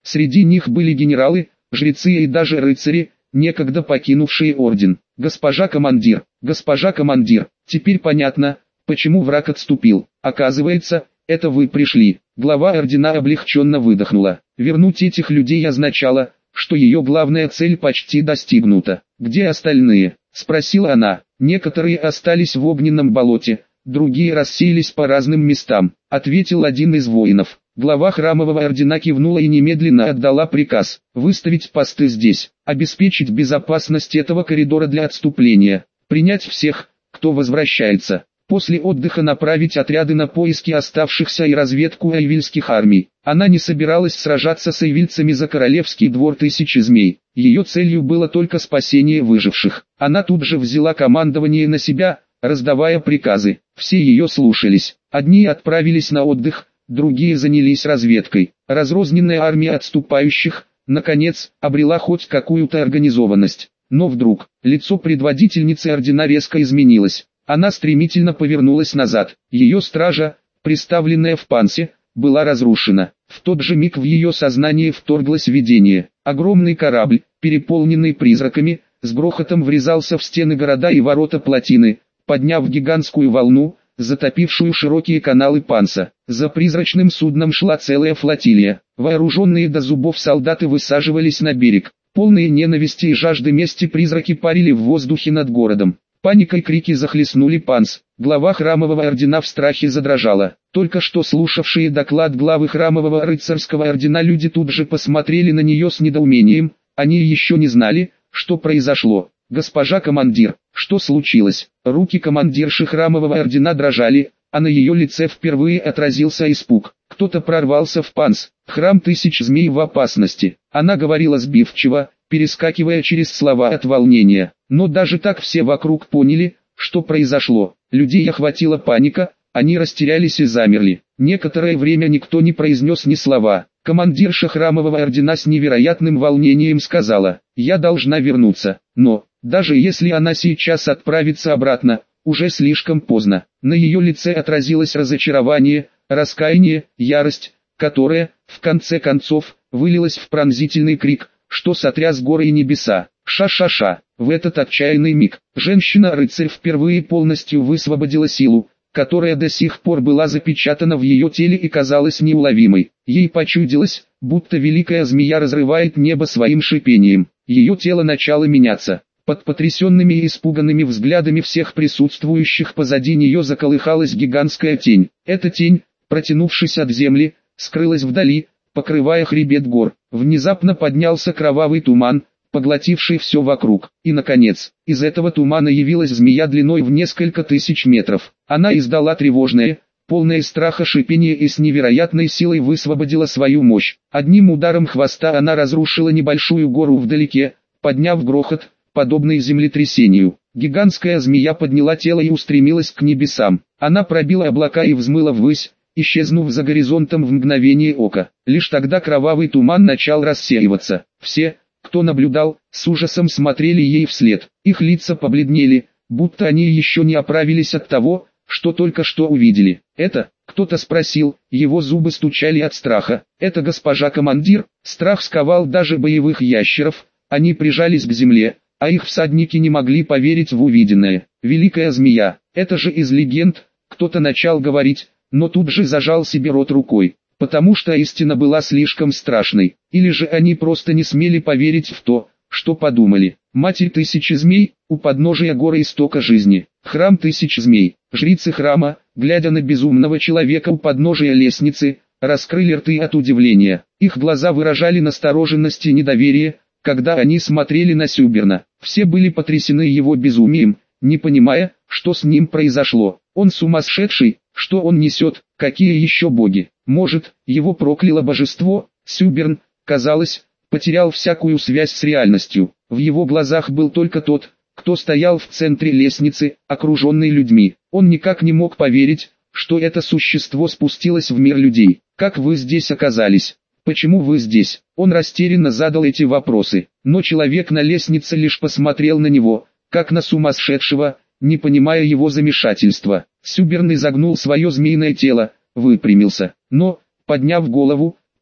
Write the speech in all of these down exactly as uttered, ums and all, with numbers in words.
Среди них были генералы, жрецы и даже рыцари, некогда покинувшие орден. «Госпожа командир, госпожа командир, теперь понятно, почему враг отступил. Оказывается, это вы пришли». Глава ордена облегченно выдохнула. Вернуть этих людей означало, что ее главная цель почти достигнута. «Где остальные?» – спросила она. «Некоторые остались в огненном болоте, другие рассеялись по разным местам», – ответил один из воинов. Глава храмового ордена кивнула и немедленно отдала приказ выставить посты здесь, обеспечить безопасность этого коридора для отступления, принять всех, кто возвращается. После отдыха направить отряды на поиски оставшихся и разведку айвильских армий. Она не собиралась сражаться с айвильцами за королевский двор тысячи змей. Ее целью было только спасение выживших. Она тут же взяла командование на себя, раздавая приказы. Все ее слушались. Одни отправились на отдых, другие занялись разведкой. Разрозненная армия отступающих, наконец, обрела хоть какую-то организованность. Но вдруг, лицо предводительницы ордена резко изменилось. Она стремительно повернулась назад. Ее стража, приставленная в пансе, была разрушена. В тот же миг в ее сознание вторглось видение. Огромный корабль, переполненный призраками, с грохотом врезался в стены города и ворота плотины, подняв гигантскую волну, затопившую широкие каналы панса. За призрачным судном шла целая флотилия. Вооруженные до зубов солдаты высаживались на берег. Полные ненависти и жажды мести призраки парили в воздухе над городом. Паника и крики захлестнули панс. Глава храмового ордена в страхе задрожала. Только что слушавшие доклад главы храмового рыцарского ордена люди тут же посмотрели на нее с недоумением. Они еще не знали, что произошло. «Госпожа командир, что случилось?» Руки командирши храмового ордена дрожали, а на ее лице впервые отразился испуг. Кто-то прорвался в панс. Храм тысяч змей в опасности. Она говорила сбивчиво, перескакивая через слова от волнения. Но даже так все вокруг поняли, что произошло. Людей охватила паника, они растерялись и замерли. Некоторое время никто не произнес ни слова. Командирша храмового ордена с невероятным волнением сказала: «Я должна вернуться, но, даже если она сейчас отправится обратно, уже слишком поздно». На ее лице отразилось разочарование, раскаяние, ярость, которая, в конце концов, вылилась в пронзительный крик, что сотряс горы и небеса. Ша-ша-ша. В этот отчаянный миг, женщина-рыцарь впервые полностью высвободила силу, которая до сих пор была запечатана в ее теле и казалась неуловимой. Ей почудилось, будто великая змея разрывает небо своим шипением. Ее тело начало меняться. Под потрясенными и испуганными взглядами всех присутствующих позади нее заколыхалась гигантская тень. Эта тень, протянувшись от земли, скрылась вдали, покрывая хребет гор. Внезапно поднялся кровавый туман, поглотивший все вокруг. И наконец, из этого тумана явилась змея длиной в несколько тысяч метров. Она издала тревожное, полное страха шипение и с невероятной силой высвободила свою мощь. Одним ударом хвоста она разрушила небольшую гору вдалеке, подняв грохот, подобный землетрясению. Гигантская змея подняла тело и устремилась к небесам. Она пробила облака и взмыла ввысь, исчезнув за горизонтом в мгновение ока. Лишь тогда кровавый туман начал рассеиваться. Все, кто наблюдал, с ужасом смотрели ей вслед. Их лица побледнели, будто они еще не оправились от того, что только что увидели. «Это?» — кто-то спросил, его зубы стучали от страха. «Это госпожа командир?» Страх сковал даже боевых ящеров, они прижались к земле, а их всадники не могли поверить в увиденное. «Великая змея, это же из легенд», кто-то начал говорить, но тут же зажал себе рот рукой, потому что истина была слишком страшной, или же они просто не смели поверить в то, что подумали. Матерь тысячи змей, у подножия горы истока жизни, храм тысяч змей. Жрицы храма, глядя на безумного человека у подножия лестницы, раскрыли рты от удивления. Их глаза выражали настороженность и недоверие, когда они смотрели на Сюберна. Все были потрясены его безумием, не понимая, что с ним произошло. Он сумасшедший, что он несет, какие еще боги? Может, его прокляло божество? Сюберн, казалось, потерял всякую связь с реальностью. В его глазах был только тот, кто стоял в центре лестницы, окруженный людьми. Он никак не мог поверить, что это существо спустилось в мир людей. «Как вы здесь оказались? Почему вы здесь?» Он растерянно задал эти вопросы, но человек на лестнице лишь посмотрел на него, как на сумасшедшего, не понимая его замешательства. Сюберн изогнул свое змеиное тело, выпрямился, но, подняв голову,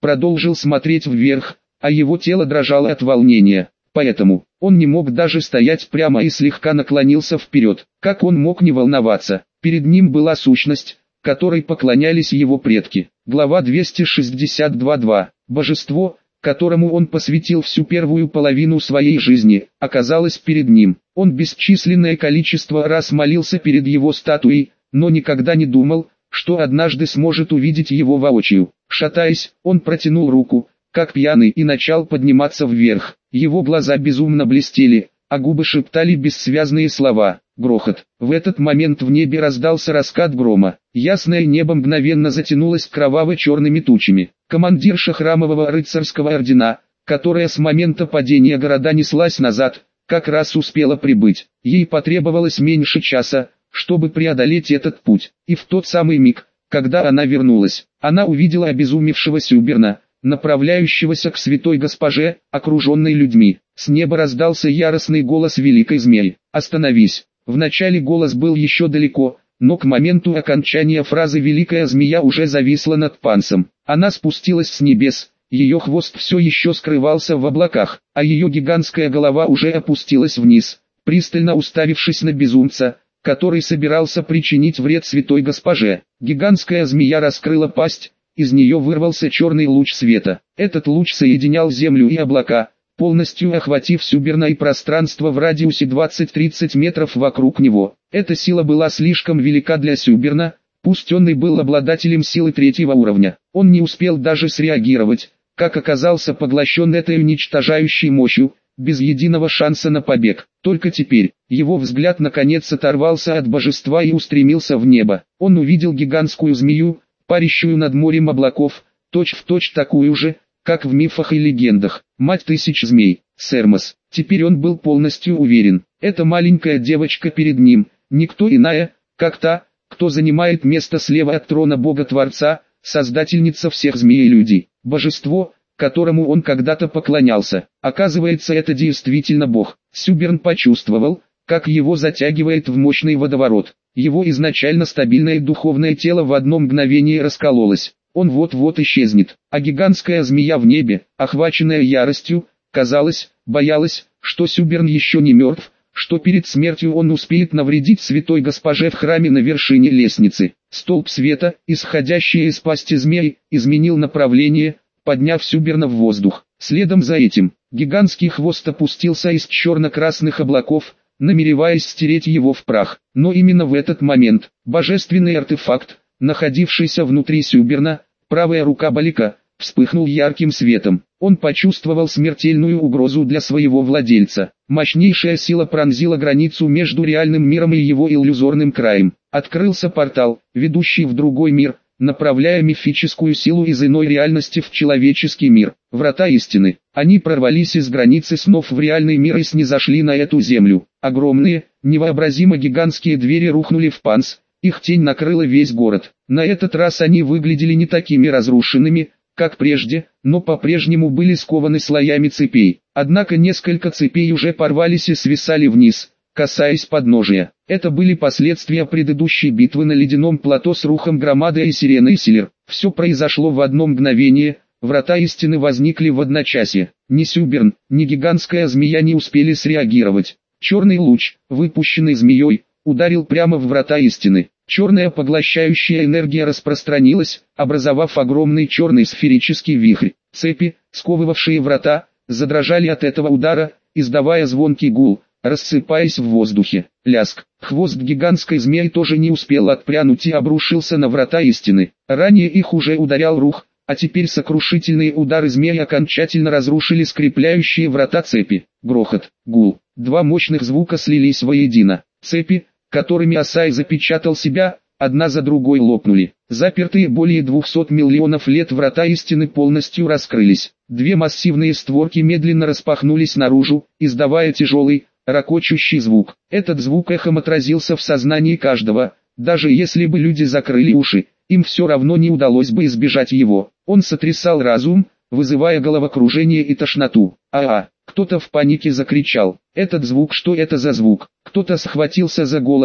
продолжил смотреть вверх, а его тело дрожало от волнения. Поэтому, он не мог даже стоять прямо и слегка наклонился вперед. Как он мог не волноваться? Перед ним была сущность, которой поклонялись его предки. Глава двести шестьдесят два точка два. Божество, которому он посвятил всю первую половину своей жизни, оказалось перед ним. Он бесчисленное количество раз молился перед его статуей, но никогда не думал, что однажды сможет увидеть его воочию. Шатаясь, он протянул руку, как пьяный, и начал подниматься вверх. Его глаза безумно блестели, а губы шептали бессвязные слова. Грохот. В этот момент в небе раздался раскат грома. Ясное небо мгновенно затянулось кроваво-черными тучами. Командирша храмового рыцарского ордена, которая с момента падения города неслась назад, как раз успела прибыть. Ей потребовалось меньше часа, чтобы преодолеть этот путь. И в тот самый миг, когда она вернулась, она увидела обезумевшего Сюберна, направляющегося к святой госпоже, окруженной людьми. С неба раздался яростный голос великой змеи. «Остановись!» Вначале голос был еще далеко, но к моменту окончания фразы великая змея уже зависла над Пансом. Она спустилась с небес, ее хвост все еще скрывался в облаках, а ее гигантская голова уже опустилась вниз, пристально уставившись на безумца, который собирался причинить вред святой госпоже. Гигантская змея раскрыла пасть, из нее вырвался черный луч света. Этот луч соединял землю и облака, полностью охватив Сюберна и пространство в радиусе двадцать-тридцать метров вокруг него. Эта сила была слишком велика для Сюберна, пусть он и был обладателем силы третьего уровня. Он не успел даже среагировать, как оказался поглощен этой уничтожающей мощью, без единого шанса на побег. Только теперь, его взгляд наконец оторвался от божества и устремился в небо. Он увидел гигантскую змею, парящую над морем облаков, точь-в-точь такую же, как в мифах и легендах. Мать тысяч змей, Сермос. Теперь он был полностью уверен. Эта маленькая девочка перед ним, никто иная, как та, кто занимает место слева от трона Бога-Творца, создательница всех змей и людей. Божество, которому он когда-то поклонялся. Оказывается, это действительно Бог. Сюберн почувствовал, как его затягивает в мощный водоворот. Его изначально стабильное духовное тело в одно мгновение раскололось. Он вот-вот исчезнет. А гигантская змея в небе, охваченная яростью, казалось, боялась, что Сюберн еще не мертв, что перед смертью он успеет навредить святой госпоже в храме на вершине лестницы. Столб света, исходящий из пасти змеи, изменил направление, подняв Сюберна в воздух. Следом за этим, гигантский хвост опустился из черно-красных облаков, намереваясь стереть его в прах. Но именно в этот момент, божественный артефакт, находившийся внутри Сюберна, правая рука Балика, вспыхнул ярким светом. Он почувствовал смертельную угрозу для своего владельца. Мощнейшая сила пронзила границу между реальным миром и его иллюзорным краем. Открылся портал, ведущий в другой мир, направляя мифическую силу из иной реальности в человеческий мир. Врата истины. Они прорвались из границы снов в реальный мир и снизошли на эту землю. Огромные, невообразимо гигантские двери рухнули в Панс, их тень накрыла весь город. На этот раз они выглядели не такими разрушенными, как прежде, но по-прежнему были скованы слоями цепей. Однако несколько цепей уже порвались и свисали вниз, касаясь подножия. Это были последствия предыдущей битвы на ледяном плато с рухом громады и сиреной Силер. Все произошло в одно мгновение, врата истины возникли в одночасье. Ни Сюберн, ни гигантская змея не успели среагировать. Черный луч, выпущенный змеей, ударил прямо в врата истины. Черная поглощающая энергия распространилась, образовав огромный черный сферический вихрь. Цепи, сковывавшие врата, задрожали от этого удара, издавая звонкий гул, рассыпаясь в воздухе. Ляск. Хвост гигантской змеи тоже не успел отпрянуть и обрушился на врата истины. Ранее их уже ударял рух, а теперь сокрушительные удары змеи окончательно разрушили скрепляющие врата цепи. Грохот, гул. Два мощных звука слились воедино. Цепи, которыми Асай запечатал себя, одна за другой лопнули. Запертые более двухсот миллионов лет врата истины полностью раскрылись. Две массивные створки медленно распахнулись наружу, издавая тяжелый, ракочущий звук. Этот звук эхом отразился в сознании каждого. Даже если бы люди закрыли уши, им все равно не удалось бы избежать его. Он сотрясал разум, вызывая головокружение и тошноту. А-а! Кто-то в панике закричал. Этот звук, что это за звук? Кто-то схватился за голову,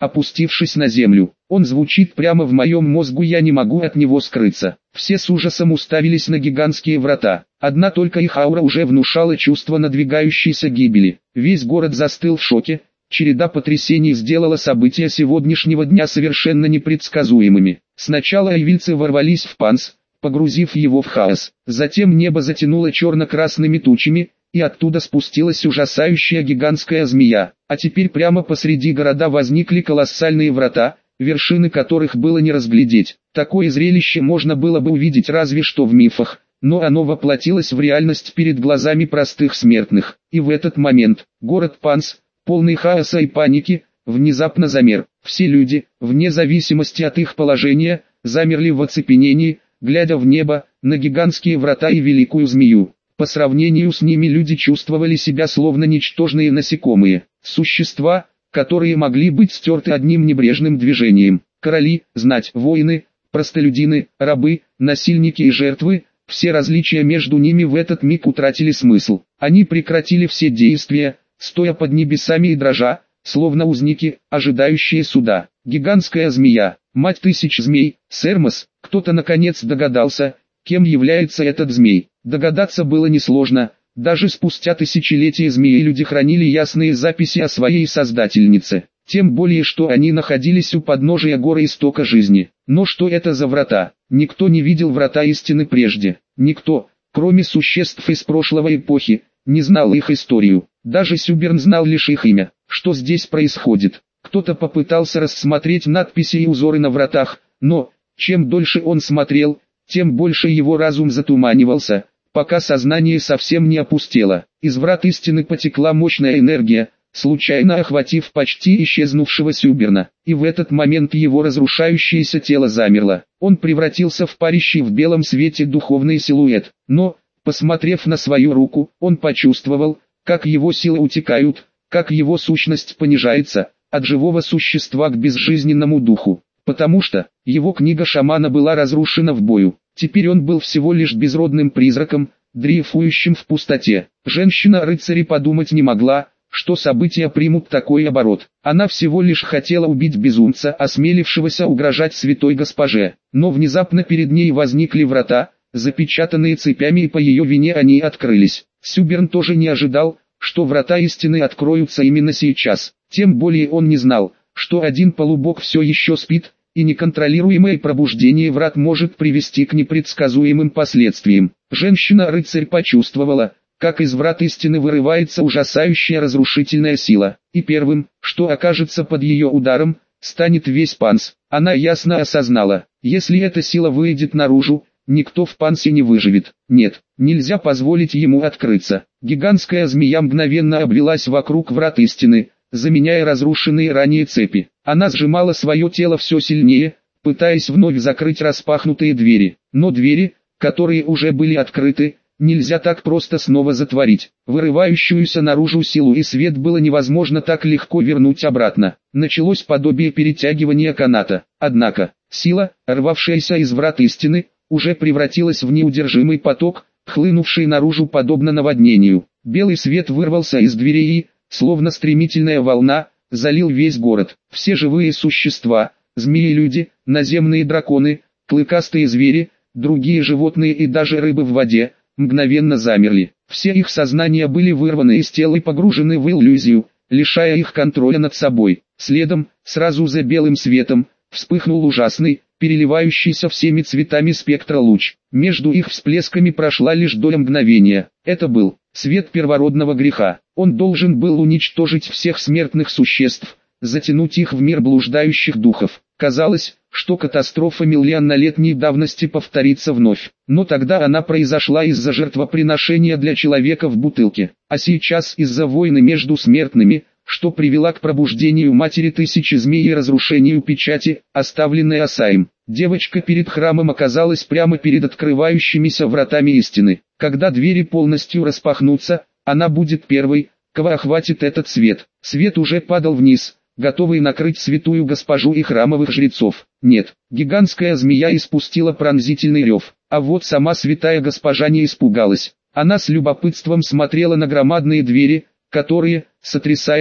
опустившись на землю. Он звучит прямо в моем мозгу, я не могу от него скрыться. Все с ужасом уставились на гигантские врата. Одна только их аура уже внушала чувство надвигающейся гибели. Весь город застыл в шоке. Череда потрясений сделала события сегодняшнего дня совершенно непредсказуемыми. Сначала айвильцы ворвались в Панс, погрузив его в хаос. Затем небо затянуло черно-красными тучами, и оттуда спустилась ужасающая гигантская змея. А теперь прямо посреди города возникли колоссальные врата, вершины которых было не разглядеть. Такое зрелище можно было бы увидеть разве что в мифах, но оно воплотилось в реальность перед глазами простых смертных. И в этот момент город Панс, полный хаоса и паники, внезапно замер. Все люди, вне зависимости от их положения, замерли в оцепенении, глядя в небо, на гигантские врата и великую змею. По сравнению с ними люди чувствовали себя словно ничтожные насекомые, существа, которые могли быть стерты одним небрежным движением. Короли, знать, воины, простолюдины, рабы, насильники и жертвы, все различия между ними в этот миг утратили смысл. Они прекратили все действия, стоя под небесами и дрожа, словно узники, ожидающие суда. Гигантская змея, мать тысяч змей, Сермос. Кто-то наконец догадался, кем является этот змей. Догадаться было несложно. Даже спустя тысячелетия змеи люди хранили ясные записи о своей создательнице. Тем более, что они находились у подножия горы истока жизни. Но что это за врата? Никто не видел врата истины прежде. Никто, кроме существ из прошлой эпохи, не знал их историю. Даже Сюберн знал лишь их имя. Что здесь происходит? Кто-то попытался рассмотреть надписи и узоры на вратах, но, чем дольше он смотрел, тем больше его разум затуманивался, пока сознание совсем не опустело. Из врат истины потекла мощная энергия, случайно охватив почти исчезнувшего Сюберна, и в этот момент его разрушающееся тело замерло. Он превратился в парящий в белом свете духовный силуэт, но, посмотрев на свою руку, он почувствовал, как его силы утекают, как его сущность понижается, от живого существа к безжизненному духу, потому что его книга шамана была разрушена в бою. Теперь он был всего лишь безродным призраком, дрейфующим в пустоте. Женщина-рыцарь подумать не могла, что события примут такой оборот. Она всего лишь хотела убить безумца, осмелившегося угрожать святой госпоже. Но внезапно перед ней возникли врата, запечатанные цепями, и по ее вине они открылись. Сюберн тоже не ожидал, что врата истины откроются именно сейчас. Тем более он не знал, что один полубог все еще спит, и неконтролируемое пробуждение врат может привести к непредсказуемым последствиям. Женщина-рыцарь почувствовала, как из врат истины вырывается ужасающая разрушительная сила, и первым, что окажется под ее ударом, станет весь Панс. Она ясно осознала, если эта сила выйдет наружу, никто в Пансе не выживет. Нет, нельзя позволить ему открыться. Гигантская змея мгновенно обвелась вокруг врат истины, заменяя разрушенные ранее цепи. Она сжимала свое тело все сильнее, пытаясь вновь закрыть распахнутые двери. Но двери, которые уже были открыты, нельзя так просто снова затворить. Вырывающуюся наружу силу и свет было невозможно так легко вернуть обратно. Началось подобие перетягивания каната. Однако, сила, рвавшаяся из врат истины, уже превратилась в неудержимый поток, хлынувший наружу подобно наводнению. Белый свет вырвался из дверей и, словно стремительная волна, залил весь город. Все живые существа, змеи-люди, наземные драконы, клыкастые звери, другие животные и даже рыбы в воде, мгновенно замерли. Все их сознания были вырваны из тел и погружены в иллюзию, лишая их контроля над собой. Следом, сразу за белым светом, вспыхнул ужасный, переливающийся всеми цветами спектра луч. Между их всплесками прошла лишь доля мгновения. Это был свет первородного греха. Он должен был уничтожить всех смертных существ, затянуть их в мир блуждающих духов. Казалось, что катастрофа миллионнолетней давности повторится вновь. Но тогда она произошла из-за жертвоприношения для человека в бутылке. А сейчас из-за войны между смертными, что привела к пробуждению матери тысячи змей и разрушению печати, оставленной Асаем. Девочка перед храмом оказалась прямо перед открывающимися вратами истины. Когда двери полностью распахнутся, она будет первой, кого охватит этот свет. Свет уже падал вниз, готовый накрыть святую госпожу и храмовых жрецов. Нет, гигантская змея испустила пронзительный рев, а вот сама святая госпожа не испугалась. Она с любопытством смотрела на громадные двери, которые, сотрясаясь,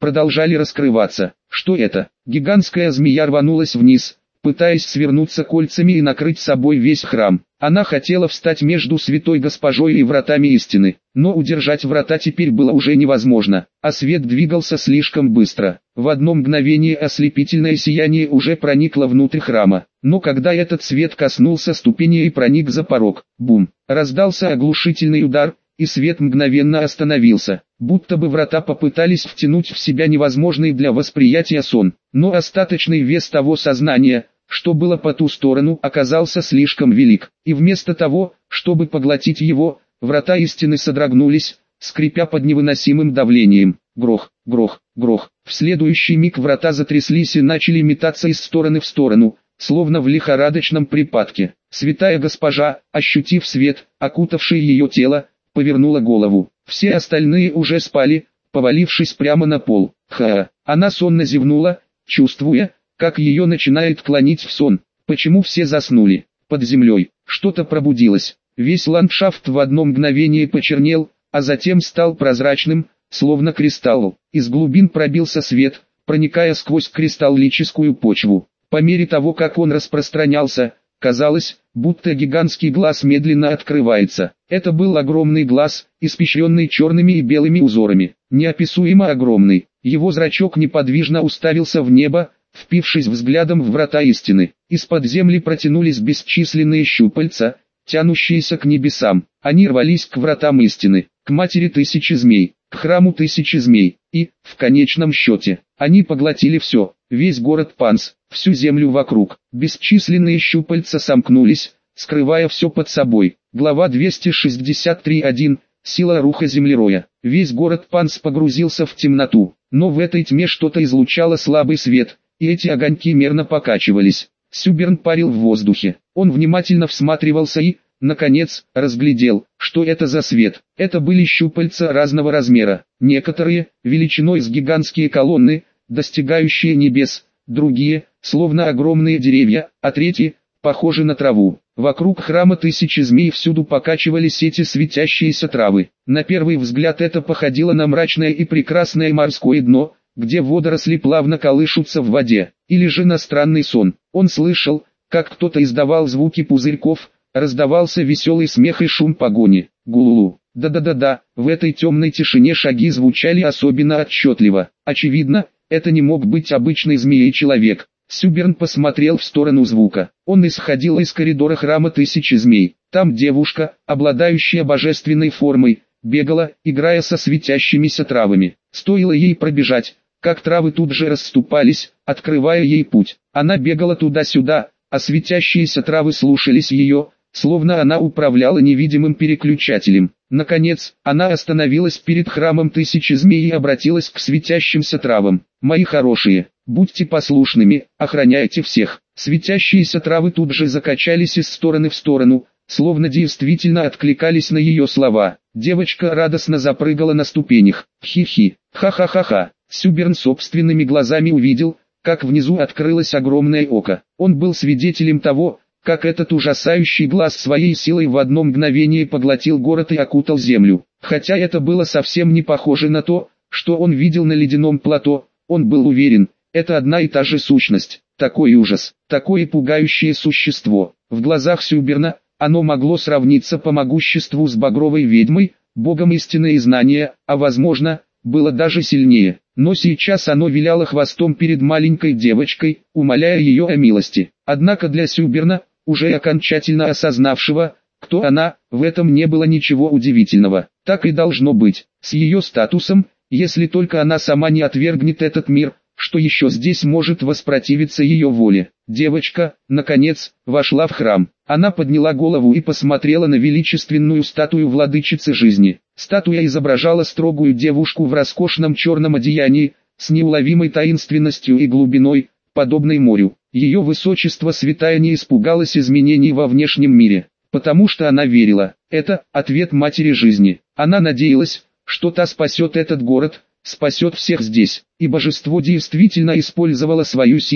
продолжали раскрываться. Что это? Гигантская змея рванулась вниз, пытаясь свернуться кольцами и накрыть собой весь храм. Она хотела встать между святой госпожой и вратами истины, но удержать врата теперь было уже невозможно, а свет двигался слишком быстро. В одно мгновение ослепительное сияние уже проникло внутрь храма, но когда этот свет коснулся ступени и проник за порог, бум, раздался оглушительный удар, и свет мгновенно остановился, будто бы врата попытались втянуть в себя невозможный для восприятия сон, но остаточный вес того сознания, что было по ту сторону, оказался слишком велик, и вместо того, чтобы поглотить его, врата истины содрогнулись, скрипя под невыносимым давлением. Грох, грох, грох. В следующий миг врата затряслись и начали метаться из стороны в сторону, словно в лихорадочном припадке. Святая госпожа, ощутив свет, окутавший ее тело, повернула голову. Все остальные уже спали, повалившись прямо на пол. Ха! Она сонно зевнула, чувствуя, как ее начинает клонить в сон. Почему все заснули? Под землей что-то пробудилось. Весь ландшафт в одно мгновение почернел, а затем стал прозрачным, словно кристалл. Из глубин пробился свет, проникая сквозь кристаллическую почву. По мере того, как он распространялся, казалось, будто гигантский глаз медленно открывается. Это был огромный глаз, испещренный черными и белыми узорами. Неописуемо огромный. Его зрачок неподвижно уставился в небо, впившись взглядом в врата истины. Из-под земли протянулись бесчисленные щупальца, тянущиеся к небесам. Они рвались к вратам истины, к матери тысячи змей, к храму тысячи змей, и, в конечном счете, они поглотили все, весь город Панс, всю землю вокруг. Бесчисленные щупальца сомкнулись, скрывая все под собой. Глава двести шестьдесят три точка один. Сила руха землероя. Весь город Панс погрузился в темноту, но в этой тьме что-то излучало слабый свет, и эти огоньки мерно покачивались. Сюберн парил в воздухе. Он внимательно всматривался и, наконец, разглядел, что это за свет. Это были щупальца разного размера. Некоторые, величиной с гигантские колонны, достигающие небес, другие, словно огромные деревья, а третьи, похожи на траву. Вокруг храма тысячи змей всюду покачивались эти светящиеся травы. На первый взгляд это походило на мрачное и прекрасное морское дно, где водоросли плавно колышутся в воде, или же на странный сон. Он слышал, как кто-то издавал звуки пузырьков, раздавался веселый смех и шум погони. Гулулу. Да-да-да-да, в этой темной тишине шаги звучали особенно отчетливо. Очевидно, это не мог быть обычный змеей-человек. Сюберн посмотрел в сторону звука. Он исходил из коридора храма тысячи змей. Там девушка, обладающая божественной формой, бегала, играя со светящимися травами. Стоило ей пробежать, как травы тут же расступались, открывая ей путь. Она бегала туда-сюда, а светящиеся травы слушались ее, словно она управляла невидимым переключателем. Наконец, она остановилась перед храмом тысячи змей и обратилась к светящимся травам. «Мои хорошие, будьте послушными, охраняйте всех». Светящиеся травы тут же закачались из стороны в сторону, словно действительно откликались на ее слова. Девочка радостно запрыгала на ступенях. Хи-хи, ха-ха-ха-ха. Сюберн собственными глазами увидел, как внизу открылось огромное око. Он был свидетелем того, как этот ужасающий глаз своей силой в одно мгновение поглотил город и окутал землю. Хотя это было совсем не похоже на то, что он видел на ледяном плато, он был уверен, это одна и та же сущность. Такой ужас, такое пугающее существо. В глазах Сюберна оно могло сравниться по могуществу с багровой ведьмой, богом истины и знания, а возможно, было даже сильнее. Но сейчас оно виляло хвостом перед маленькой девочкой, умоляя ее о милости. Однако для Сюберна, уже окончательно осознавшего, кто она, в этом не было ничего удивительного. Так и должно быть, с ее статусом, если только она сама не отвергнет этот мир, что еще здесь может воспротивиться ее воле. Девочка, наконец, вошла в храм. Она подняла голову и посмотрела на величественную статую владычицы жизни. Статуя изображала строгую девушку в роскошном черном одеянии, с неуловимой таинственностью и глубиной, подобной морю. Ее высочество святая не испугалась изменений во внешнем мире, потому что она верила. Это ответ матери жизни. Она надеялась, что та спасет этот город, спасет всех здесь, и божество действительно использовало свою силу,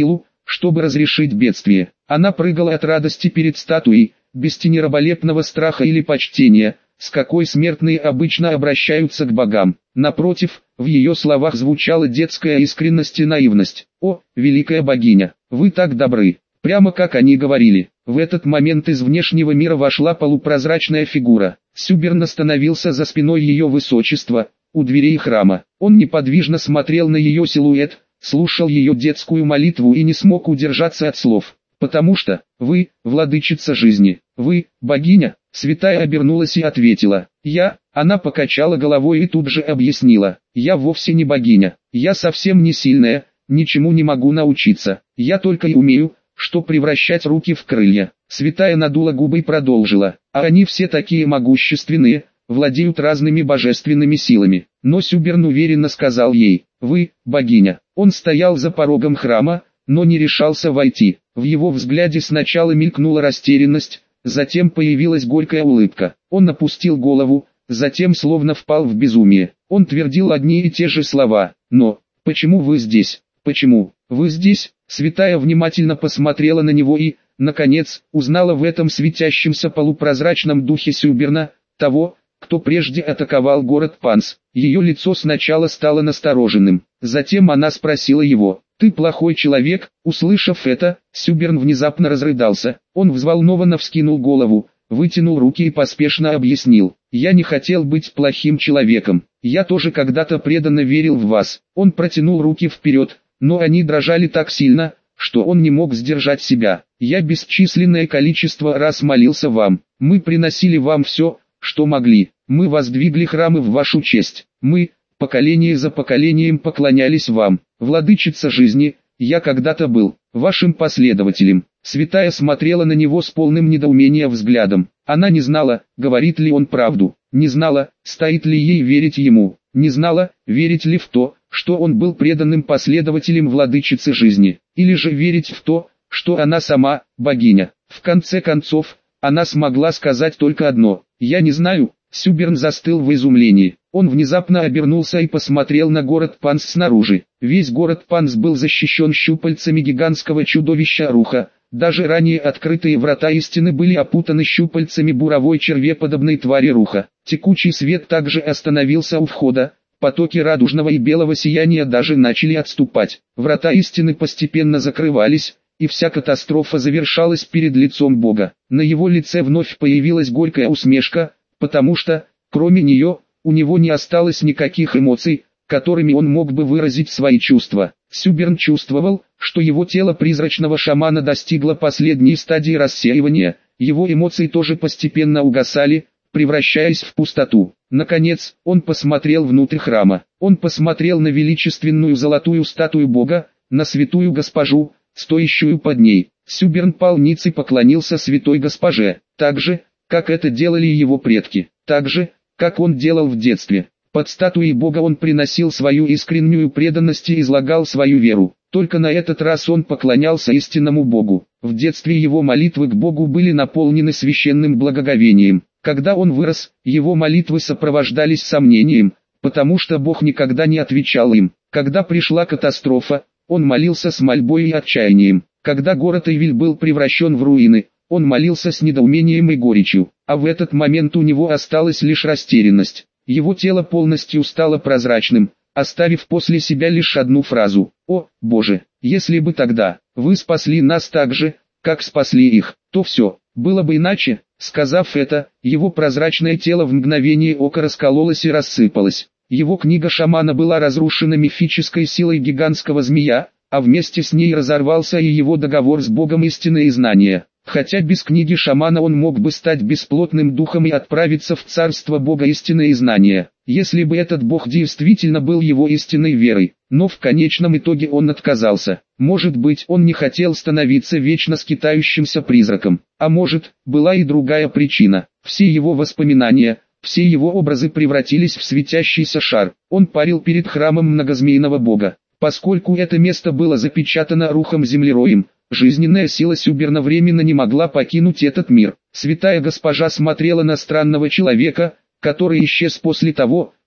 чтобы разрешить бедствие. Она прыгала от радости перед статуей, без тени раболепного страха или почтения, с какой смертные обычно обращаются к богам. Напротив, в ее словах звучала детская искренность и наивность. «О, великая богиня, вы так добры!» Прямо как они говорили. В этот момент из внешнего мира вошла полупрозрачная фигура. Сюберн остановился за спиной ее высочества, у дверей храма. Он неподвижно смотрел на ее силуэт, слушал ее детскую молитву и не смог удержаться от слов. «Потому что, вы, владычица жизни, вы, богиня», святая обернулась и ответила. «Я», она покачала головой и тут же объяснила. «Я вовсе не богиня, я совсем не сильная, ничему не могу научиться, я только и умею, что превращать руки в крылья». Святая надула губы и продолжила. «А они все такие могущественные, владеют разными божественными силами». Но Сюберн уверенно сказал ей: «Вы, богиня». Он стоял за порогом храма, но не решался войти. В его взгляде сначала мелькнула растерянность, затем появилась горькая улыбка. Он опустил голову, затем словно впал в безумие. Он твердил одни и те же слова. «Но, почему вы здесь? Почему вы здесь?» Святая внимательно посмотрела на него и, наконец, узнала в этом светящемся полупрозрачном духе Сюберна, того, кто прежде атаковал город Панс. Ее лицо сначала стало настороженным, затем она спросила его: «Ты плохой человек?» Услышав это, Сюберн внезапно разрыдался. Он взволнованно вскинул голову, вытянул руки и поспешно объяснил: «Я не хотел быть плохим человеком, я тоже когда-то преданно верил в вас». Он протянул руки вперед, но они дрожали так сильно, что он не мог сдержать себя. «Я бесчисленное количество раз молился вам, мы приносили вам все, что могли, мы воздвигли храмы в вашу честь, мы, поколение за поколением поклонялись вам, владычица жизни, я когда-то был вашим последователем». Святая смотрела на него с полным недоумения взглядом. Она не знала, говорит ли он правду, не знала, стоит ли ей верить ему, не знала, верить ли в то, что он был преданным последователем владычицы жизни, или же верить в то, что она сама, богиня. В конце концов, она смогла сказать только одно: «Я не знаю». Сюберн застыл в изумлении. Он внезапно обернулся и посмотрел на город Панс снаружи. Весь город Панс был защищен щупальцами гигантского чудовища Руха. Даже ранее открытые врата истины были опутаны щупальцами буровой червеподобной твари Руха. Текучий свет также остановился у входа. Потоки радужного и белого сияния даже начали отступать. Врата истины постепенно закрывались, и вся катастрофа завершалась перед лицом Бога. На его лице вновь появилась горькая усмешка, потому что, кроме нее, у него не осталось никаких эмоций, которыми он мог бы выразить свои чувства. Сюберн чувствовал, что его тело призрачного шамана достигло последней стадии рассеивания, его эмоции тоже постепенно угасали, превращаясь в пустоту. Наконец, он посмотрел внутрь храма. Он посмотрел на величественную золотую статую Бога, на святую госпожу, стоящую под ней. Сюберн пал ниц и поклонился святой госпоже, так же, как это делали его предки, так же, как он делал в детстве. Под статуей Бога он приносил свою искреннюю преданность и излагал свою веру. Только на этот раз он поклонялся истинному Богу. В детстве его молитвы к Богу были наполнены священным благоговением. Когда он вырос, его молитвы сопровождались сомнением, потому что Бог никогда не отвечал им. Когда пришла катастрофа, он молился с мольбой и отчаянием. Когда город Эйвиль был превращен в руины, он молился с недоумением и горечью, а в этот момент у него осталась лишь растерянность. Его тело полностью стало прозрачным, оставив после себя лишь одну фразу: «О, Боже, если бы тогда вы спасли нас так же, как спасли их, то все было бы иначе». Сказав это, его прозрачное тело в мгновение ока раскололось и рассыпалось. Его книга шамана была разрушена мифической силой гигантского змея, а вместе с ней разорвался и его договор с Богом истины и знания. Хотя без книги шамана он мог бы стать бесплотным духом и отправиться в царство Бога истины и знания, если бы этот Бог действительно был его истинной верой. Но в конечном итоге он отказался. Может быть, он не хотел становиться вечно скитающимся призраком, а может, была и другая причина. Все его воспоминания, все его образы превратились в светящийся шар. Он парил перед храмом многозмейного Бога. Поскольку это место было запечатано Рухом-землероем, жизненная сила Сюберна временно не могла покинуть этот мир. Святая госпожа смотрела на странного человека, который исчез после того,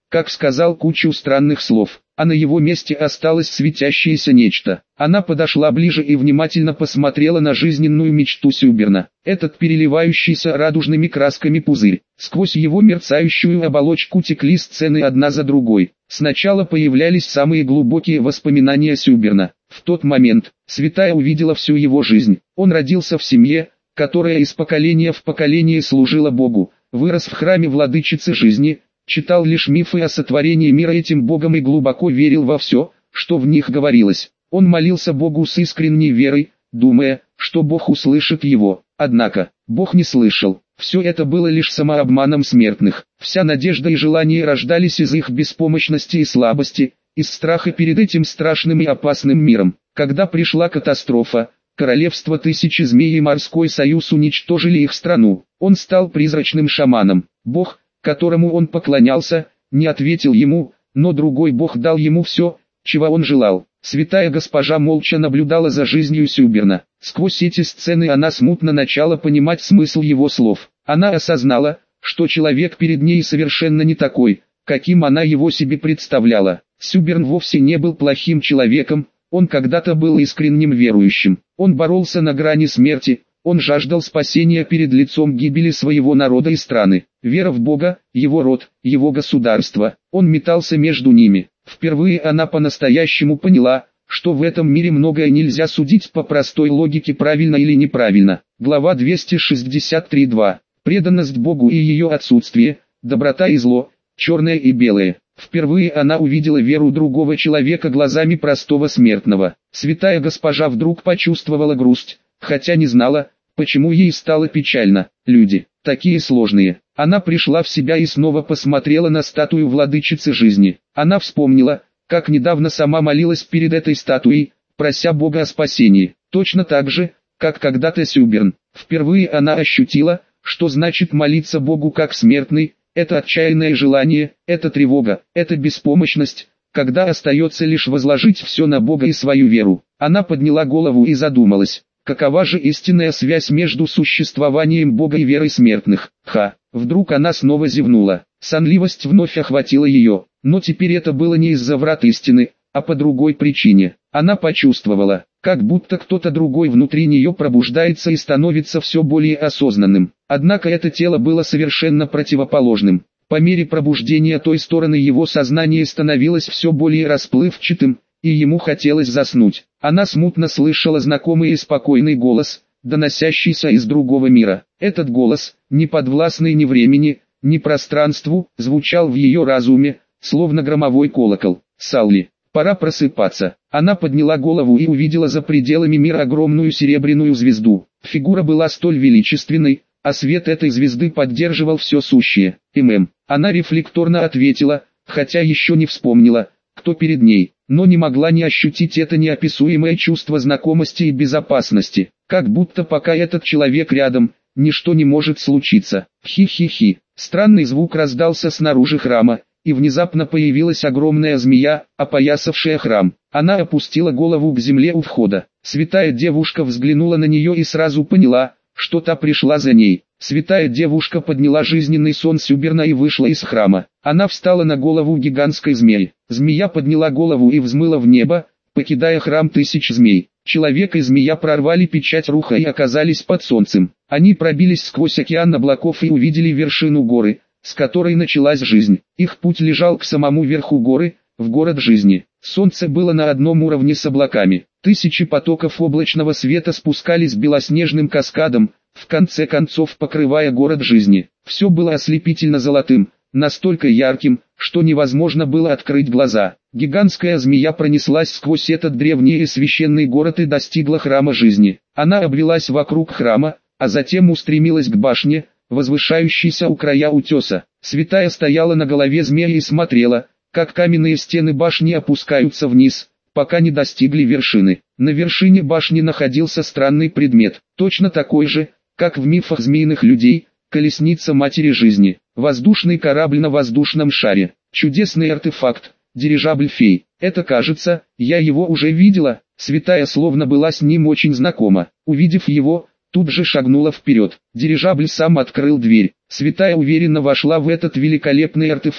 как сказал кучу странных слов, а на его месте осталось светящееся нечто. Она подошла ближе и внимательно посмотрела на жизненную мечту Сюберна. Этот переливающийся радужными красками пузырь. Сквозь его мерцающую оболочку текли сцены одна за другой. Сначала появлялись самые глубокие воспоминания Сюберна. В тот момент святая увидела всю его жизнь. Он родился в семье, которая из поколения в поколение служила Богу, вырос в храме владычицы жизни, читал лишь мифы о сотворении мира этим Богом и глубоко верил во все, что в них говорилось. Он молился Богу с искренней верой, думая, что Бог услышит его. Однако, Бог не слышал. Все это было лишь самообманом смертных. Вся надежда и желание рождались из их беспомощности и слабости, из страха перед этим страшным и опасным миром. Когда пришла катастрофа, королевство тысячи змей и морской союз уничтожили их страну. Он стал призрачным шаманом. Бог, которому он поклонялся, не ответил ему, но другой Бог дал ему все, чего он желал. Святая госпожа молча наблюдала за жизнью Сюберна. Сквозь эти сцены она смутно начала понимать смысл его слов. Она осознала, что человек перед ней совершенно не такой, каким она его себе представляла. Сюберн вовсе не был плохим человеком, он когда-то был искренним верующим. Он боролся на грани смерти, он жаждал спасения перед лицом гибели своего народа и страны. Вера в Бога, его род, его государство, он метался между ними. Впервые она по-настоящему поняла, что в этом мире многое нельзя судить по простой логике правильно или неправильно. Глава двести шестьдесят три два. Преданность Богу и ее отсутствие, доброта и зло, черное и белое. Впервые она увидела веру другого человека глазами простого смертного. Святая госпожа вдруг почувствовала грусть, хотя не знала, почему ей стало печально. Люди, такие сложные. Она пришла в себя и снова посмотрела на статую владычицы жизни. Она вспомнила, как недавно сама молилась перед этой статуей, прося Бога о спасении. Точно так же, как когда-то Сюберн. Впервые она ощутила, что значит молиться Богу как смертный. Это отчаянное желание, это тревога, это беспомощность, когда остается лишь возложить все на Бога и свою веру. Она подняла голову и задумалась, какова же истинная связь между существованием Бога и верой смертных. Ха! Вдруг она снова зевнула. Сонливость вновь охватила ее, но теперь это было не из-за врат истины, а по другой причине. Она почувствовала, как будто кто-то другой внутри нее пробуждается и становится все более осознанным. Однако это тело было совершенно противоположным. По мере пробуждения той стороны его сознание становилось все более расплывчатым, и ему хотелось заснуть. Она смутно слышала знакомый и спокойный голос, доносящийся из другого мира. Этот голос, не подвластный ни времени, ни пространству, звучал в ее разуме, словно громовой колокол. «Салли, пора просыпаться». Она подняла голову и увидела за пределами мира огромную серебряную звезду. Фигура была столь величественной, а свет этой звезды поддерживал все сущее. «ММ». Она рефлекторно ответила, хотя еще не вспомнила, кто перед ней, но не могла не ощутить это неописуемое чувство знакомости и безопасности, как будто пока этот человек рядом, ничто не может случиться. Хи-хи-хи. Странный звук раздался снаружи храма, и внезапно появилась огромная змея, опоясавшая храм. Она опустила голову к земле у входа. Святая девушка взглянула на нее и сразу поняла, что та пришла за ней. Святая девушка подняла жизненный сон Сюберна и вышла из храма. Она встала на голову гигантской змеи. Змея подняла голову и взмыла в небо, покидая храм тысяч змей. Человек и змея прорвали печать руха и оказались под солнцем. Они пробились сквозь океан облаков и увидели вершину горы, с которой началась жизнь. Их путь лежал к самому верху горы, в город жизни. Солнце было на одном уровне с облаками. Тысячи потоков облачного света спускались белоснежным каскадом, в конце концов покрывая город жизни. Все было ослепительно золотым, настолько ярким, что невозможно было открыть глаза. Гигантская змея пронеслась сквозь этот древний и священный город и достигла храма жизни. Она обвелась вокруг храма, а затем устремилась к башне, возвышающейся у края утеса. Святая стояла на голове змеи и смотрела, как каменные стены башни опускаются вниз, пока не достигли вершины. На вершине башни находился странный предмет, точно такой же, как в мифах змеиных людей, колесница матери жизни, воздушный корабль на воздушном шаре, чудесный артефакт, дирижабль фей. Это, кажется, я его уже видела. Святая словно была с ним очень знакома. Увидев его, тут же шагнула вперед. Дирижабль сам открыл дверь. Святая уверенно вошла в этот великолепный артефакт,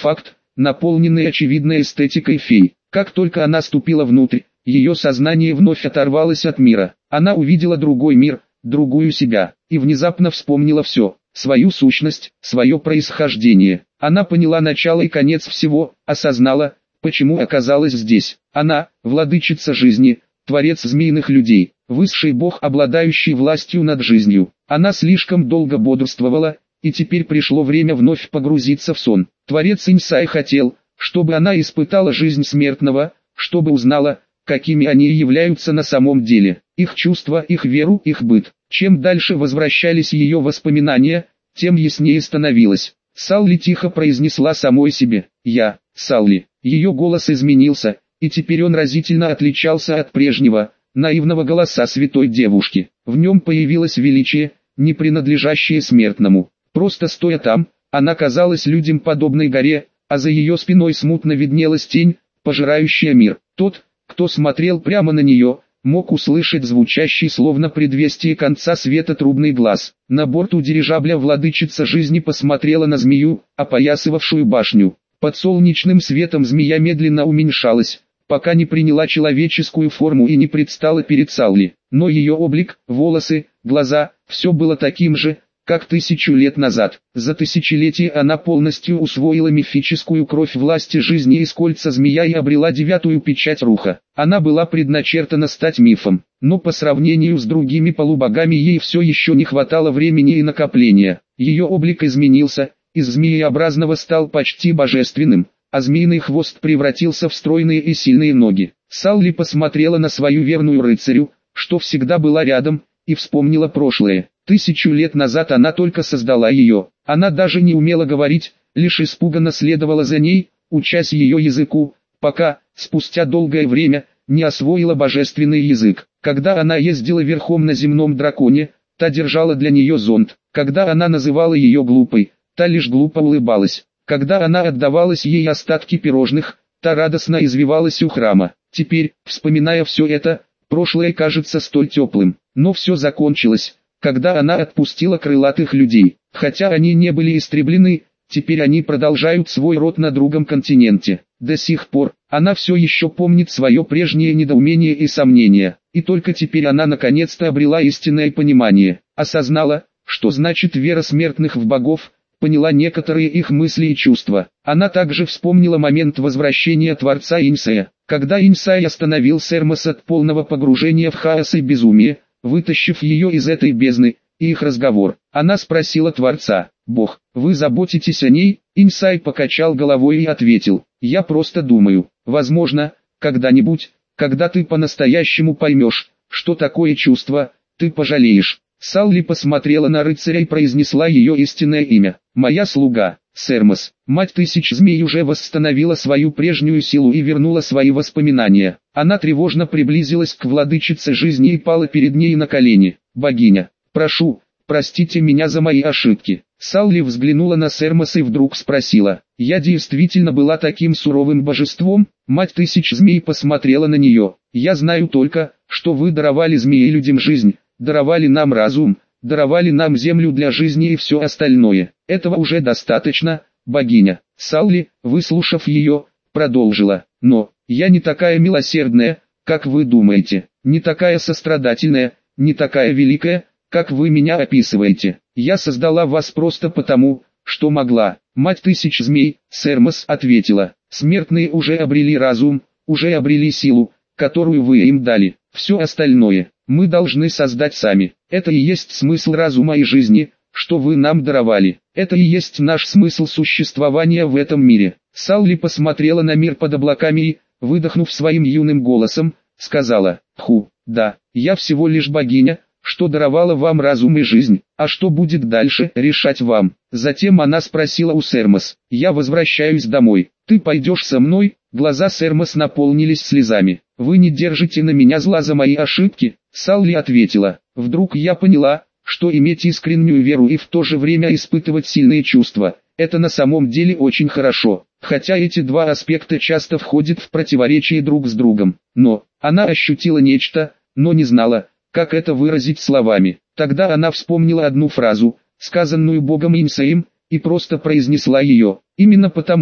наполненный очевидной эстетикой фей. Как только она ступила внутрь, ее сознание вновь оторвалось от мира. Она увидела другой мир, другую себя, и внезапно вспомнила все, свою сущность, свое происхождение. Она поняла начало и конец всего, осознала, почему оказалась здесь. Она, владычица жизни, творец змеиных людей, высший бог, обладающий властью над жизнью. Она слишком долго бодрствовала, и теперь пришло время вновь погрузиться в сон. Творец Инсай хотел, чтобы она испытала жизнь смертного, чтобы узнала, какими они являются на самом деле, их чувства, их веру, их быт. Чем дальше возвращались ее воспоминания, тем яснее становилось. Салли тихо произнесла самой себе: «Я, Салли». Ее голос изменился, и теперь он разительно отличался от прежнего, наивного голоса святой девушки. В нем появилось величие, не принадлежащее смертному. Просто стоя там, она казалась людям подобной горе, а за ее спиной смутно виднелась тень, пожирающая мир. Тот, кто смотрел прямо на нее, мог услышать звучащий словно предвестие конца света трубный глаз. На борту дирижабля владычица жизни посмотрела на змею, опоясывавшую башню. Под солнечным светом змея медленно уменьшалась, пока не приняла человеческую форму и не предстала перед Салли. Но ее облик, волосы, глаза, все было таким же, как тысячу лет назад. За тысячелетие она полностью усвоила мифическую кровь власти жизни из кольца змея и обрела девятую печать руха. Она была предначертана стать мифом, но по сравнению с другими полубогами ей все еще не хватало времени и накопления. Ее облик изменился, из змееобразного стал почти божественным, а змеиный хвост превратился в стройные и сильные ноги. Салли посмотрела на свою верную рыцарю, что всегда была рядом, и вспомнила прошлое. Тысячу лет назад она только создала ее. Она даже не умела говорить, лишь испуганно следовала за ней, учась ее языку, пока, спустя долгое время, не освоила божественный язык. Когда она ездила верхом на земном драконе, та держала для нее зонт. Когда она называла ее глупой, та лишь глупо улыбалась. Когда она отдавалась ей остатки пирожных, та радостно извивалась у храма. Теперь, вспоминая все это, прошлое кажется столь теплым. Но все закончилось, когда она отпустила крылатых людей. Хотя они не были истреблены, теперь они продолжают свой род на другом континенте. До сих пор, она все еще помнит свое прежнее недоумение и сомнения. И только теперь она наконец-то обрела истинное понимание. Осознала, что значит вера смертных в богов, поняла некоторые их мысли и чувства. Она также вспомнила момент возвращения Творца Инсая, когда Инсай остановил Сермос от полного погружения в хаос и безумие, вытащив ее из этой бездны, и их разговор. Она спросила Творца: «Бог, вы заботитесь о ней?» Инсай покачал головой и ответил: «Я просто думаю, возможно, когда-нибудь, когда ты по-настоящему поймешь, что такое чувство, ты пожалеешь». Салли посмотрела на рыцаря и произнесла ее истинное имя: «Моя слуга, Сермос». Мать тысяч змей уже восстановила свою прежнюю силу и вернула свои воспоминания. Она тревожно приблизилась к владычице жизни и пала перед ней на колени. «Богиня, прошу, простите меня за мои ошибки». Салли взглянула на Сермоса и вдруг спросила: «Я действительно была таким суровым божеством?» Мать тысяч змей посмотрела на нее: «Я знаю только, что вы даровали змеи людям жизнь, даровали нам разум, даровали нам землю для жизни и все остальное. Этого уже достаточно, богиня». Салли, выслушав ее, продолжила: «Но, я не такая милосердная, как вы думаете, не такая сострадательная, не такая великая, как вы меня описываете. Я создала вас просто потому, что могла». Мать тысяч змей, Сермос, ответила: «Смертные уже обрели разум, уже обрели силу, которую вы им дали. Все остальное мы должны создать сами. Это и есть смысл разума и жизни, что вы нам даровали. Это и есть наш смысл существования в этом мире». Салли посмотрела на мир под облаками и, выдохнув своим юным голосом, сказала: «Ху, да, я всего лишь богиня, что даровала вам разум и жизнь, а что будет дальше, решать вам». Затем она спросила у Сермос: «Я возвращаюсь домой, ты пойдешь со мной?» Глаза Сермос наполнились слезами. «Вы не держите на меня зла за мои ошибки?» Салли ответила: «Вдруг я поняла, что иметь искреннюю веру и в то же время испытывать сильные чувства – это на самом деле очень хорошо, хотя эти два аспекта часто входят в противоречие друг с другом. Но, она ощутила нечто, но не знала, как это выразить словами. Тогда она вспомнила одну фразу, сказанную Богом Инсаем, и просто произнесла ее. Именно потому,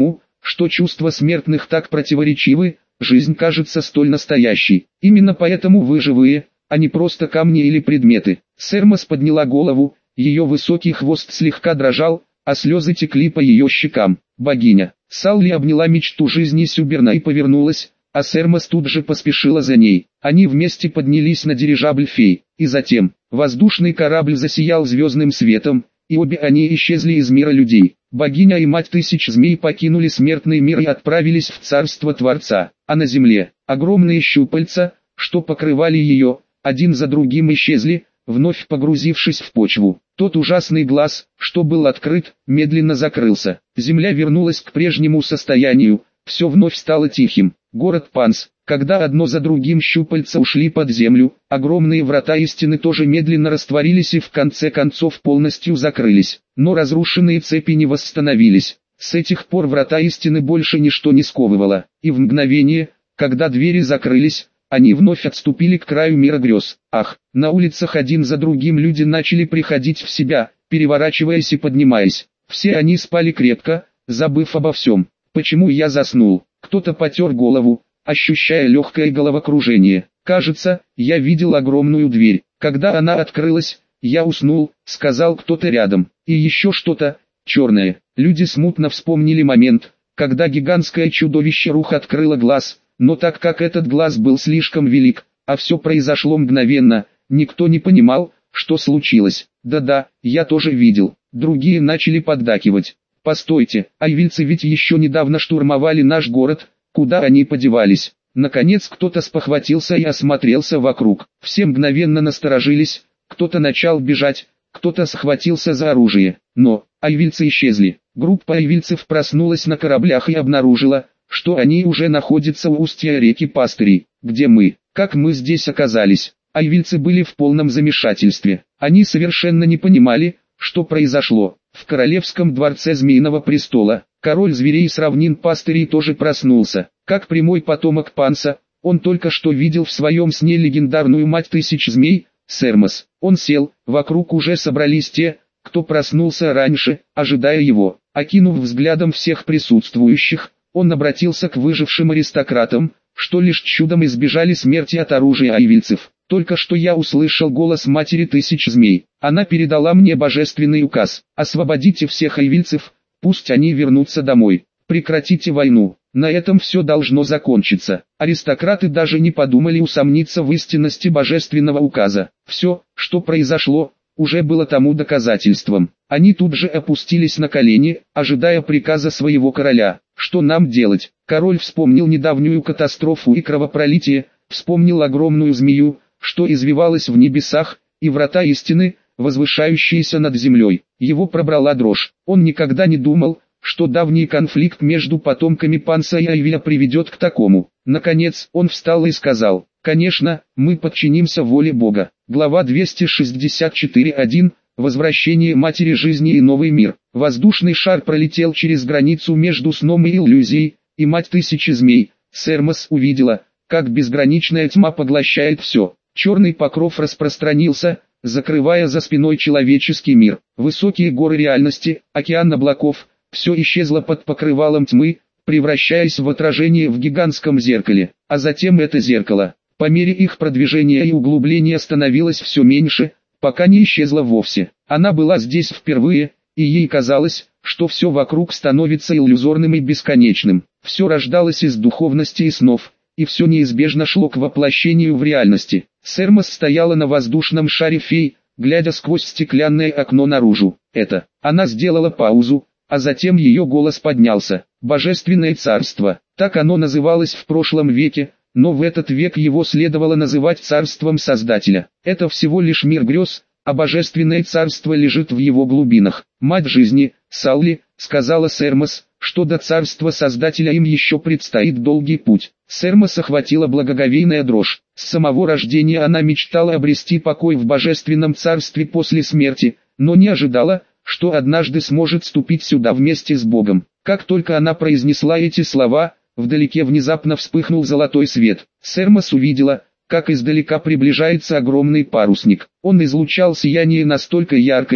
что чувства смертных так противоречивы, жизнь кажется столь настоящей. Именно поэтому вы живые, а не просто камни или предметы. Сермас подняла голову, ее высокий хвост слегка дрожал, а слезы текли по ее щекам. Богиня. Салли обняла мечту жизни Сюберна и повернулась, а Сермас тут же поспешила за ней. Они вместе поднялись на дирижабль фей, и затем, воздушный корабль засиял звездным светом, и обе они исчезли из мира людей. Богиня и мать тысяч змей покинули смертный мир и отправились в царство Творца, а на земле, огромные щупальца, что покрывали ее, один за другим исчезли, вновь погрузившись в почву. Тот ужасный глаз, что был открыт, медленно закрылся. Земля вернулась к прежнему состоянию, все вновь стало тихим. Город Панс, когда одно за другим щупальца ушли под землю, огромные врата истины тоже медленно растворились и в конце концов полностью закрылись. Но разрушенные цепи не восстановились. С этих пор врата истины больше ничто не сковывало. И в мгновение, когда двери закрылись, они вновь отступили к краю мира грез. Ах, на улицах один за другим люди начали приходить в себя, переворачиваясь и поднимаясь. Все они спали крепко, забыв обо всем. Почему я заснул? Кто-то потер голову, ощущая легкое головокружение. Кажется, я видел огромную дверь. Когда она открылась, я уснул, сказал кто-то рядом. И еще что-то, черное. Люди смутно вспомнили момент, когда гигантское чудовище Рух открыло глаз. Но так как этот глаз был слишком велик, а все произошло мгновенно, никто не понимал, что случилось. Да-да, я тоже видел. Другие начали поддакивать. Постойте, айвильцы ведь еще недавно штурмовали наш город, куда они подевались? Наконец кто-то спохватился и осмотрелся вокруг. Все мгновенно насторожились, кто-то начал бежать, кто-то схватился за оружие. Но, айвильцы исчезли. Группа айвильцев проснулась на кораблях и обнаружила, что они уже находятся у устья реки Пастырей. Где мы? Как мы здесь оказались? Айвильцы были в полном замешательстве. Они совершенно не понимали, что произошло. В королевском дворце Змеиного престола, король зверей с равнин Пастырей тоже проснулся. Как прямой потомок Панса, он только что видел в своем сне легендарную мать тысяч змей, Сермас. Он сел, вокруг уже собрались те, кто проснулся раньше, ожидая его. Окинув взглядом всех присутствующих, он обратился к выжившим аристократам, что лишь чудом избежали смерти от оружия айвильцев. Только что я услышал голос матери тысяч змей. Она передала мне божественный указ. Освободите всех айвильцев, пусть они вернутся домой. Прекратите войну. На этом все должно закончиться. Аристократы даже не подумали усомниться в истинности божественного указа. Все, что произошло, уже было тому доказательством. Они тут же опустились на колени, ожидая приказа своего короля. Что нам делать? Король вспомнил недавнюю катастрофу и кровопролитие, вспомнил огромную змею, что извивалась в небесах, и врата истины, возвышающиеся над землей. Его пробрала дрожь. Он никогда не думал, что давний конфликт между потомками Панса и Айвиля приведет к такому. Наконец, он встал и сказал: «Конечно, мы подчинимся воле Бога». Глава двести шестьдесят четыре точка один. Возвращение Матери Жизни и Новый мир. Воздушный шар пролетел через границу между сном и иллюзией, и мать тысячи змей, Сермас, увидела, как безграничная тьма поглощает все. Черный покров распространился, закрывая за спиной человеческий мир. Высокие горы реальности, океан облаков, все исчезло под покрывалом тьмы, превращаясь в отражение в гигантском зеркале. А затем это зеркало, по мере их продвижения и углубления, становилось все меньше, пока не исчезла вовсе. Она была здесь впервые, и ей казалось, что все вокруг становится иллюзорным и бесконечным. Все рождалось из духовности и снов, и все неизбежно шло к воплощению в реальности. Сермас стояла на воздушном шаре фей, глядя сквозь стеклянное окно наружу. Это, она сделала паузу, а затем ее голос поднялся. Божественное царство, так оно называлось в прошлом веке, но в этот век его следовало называть царством Создателя. Это всего лишь мир грез, а божественное царство лежит в его глубинах. Мать жизни, Салли, сказала Сермас, что до царства Создателя им еще предстоит долгий путь. Сермас охватила благоговейная дрожь. С самого рождения она мечтала обрести покой в божественном царстве после смерти, но не ожидала, что однажды сможет ступить сюда вместе с Богом. Как только она произнесла эти слова, вдалеке внезапно вспыхнул золотой свет. Сермас увидела, как издалека приближается огромный парусник. Он излучал сияние настолько яркое,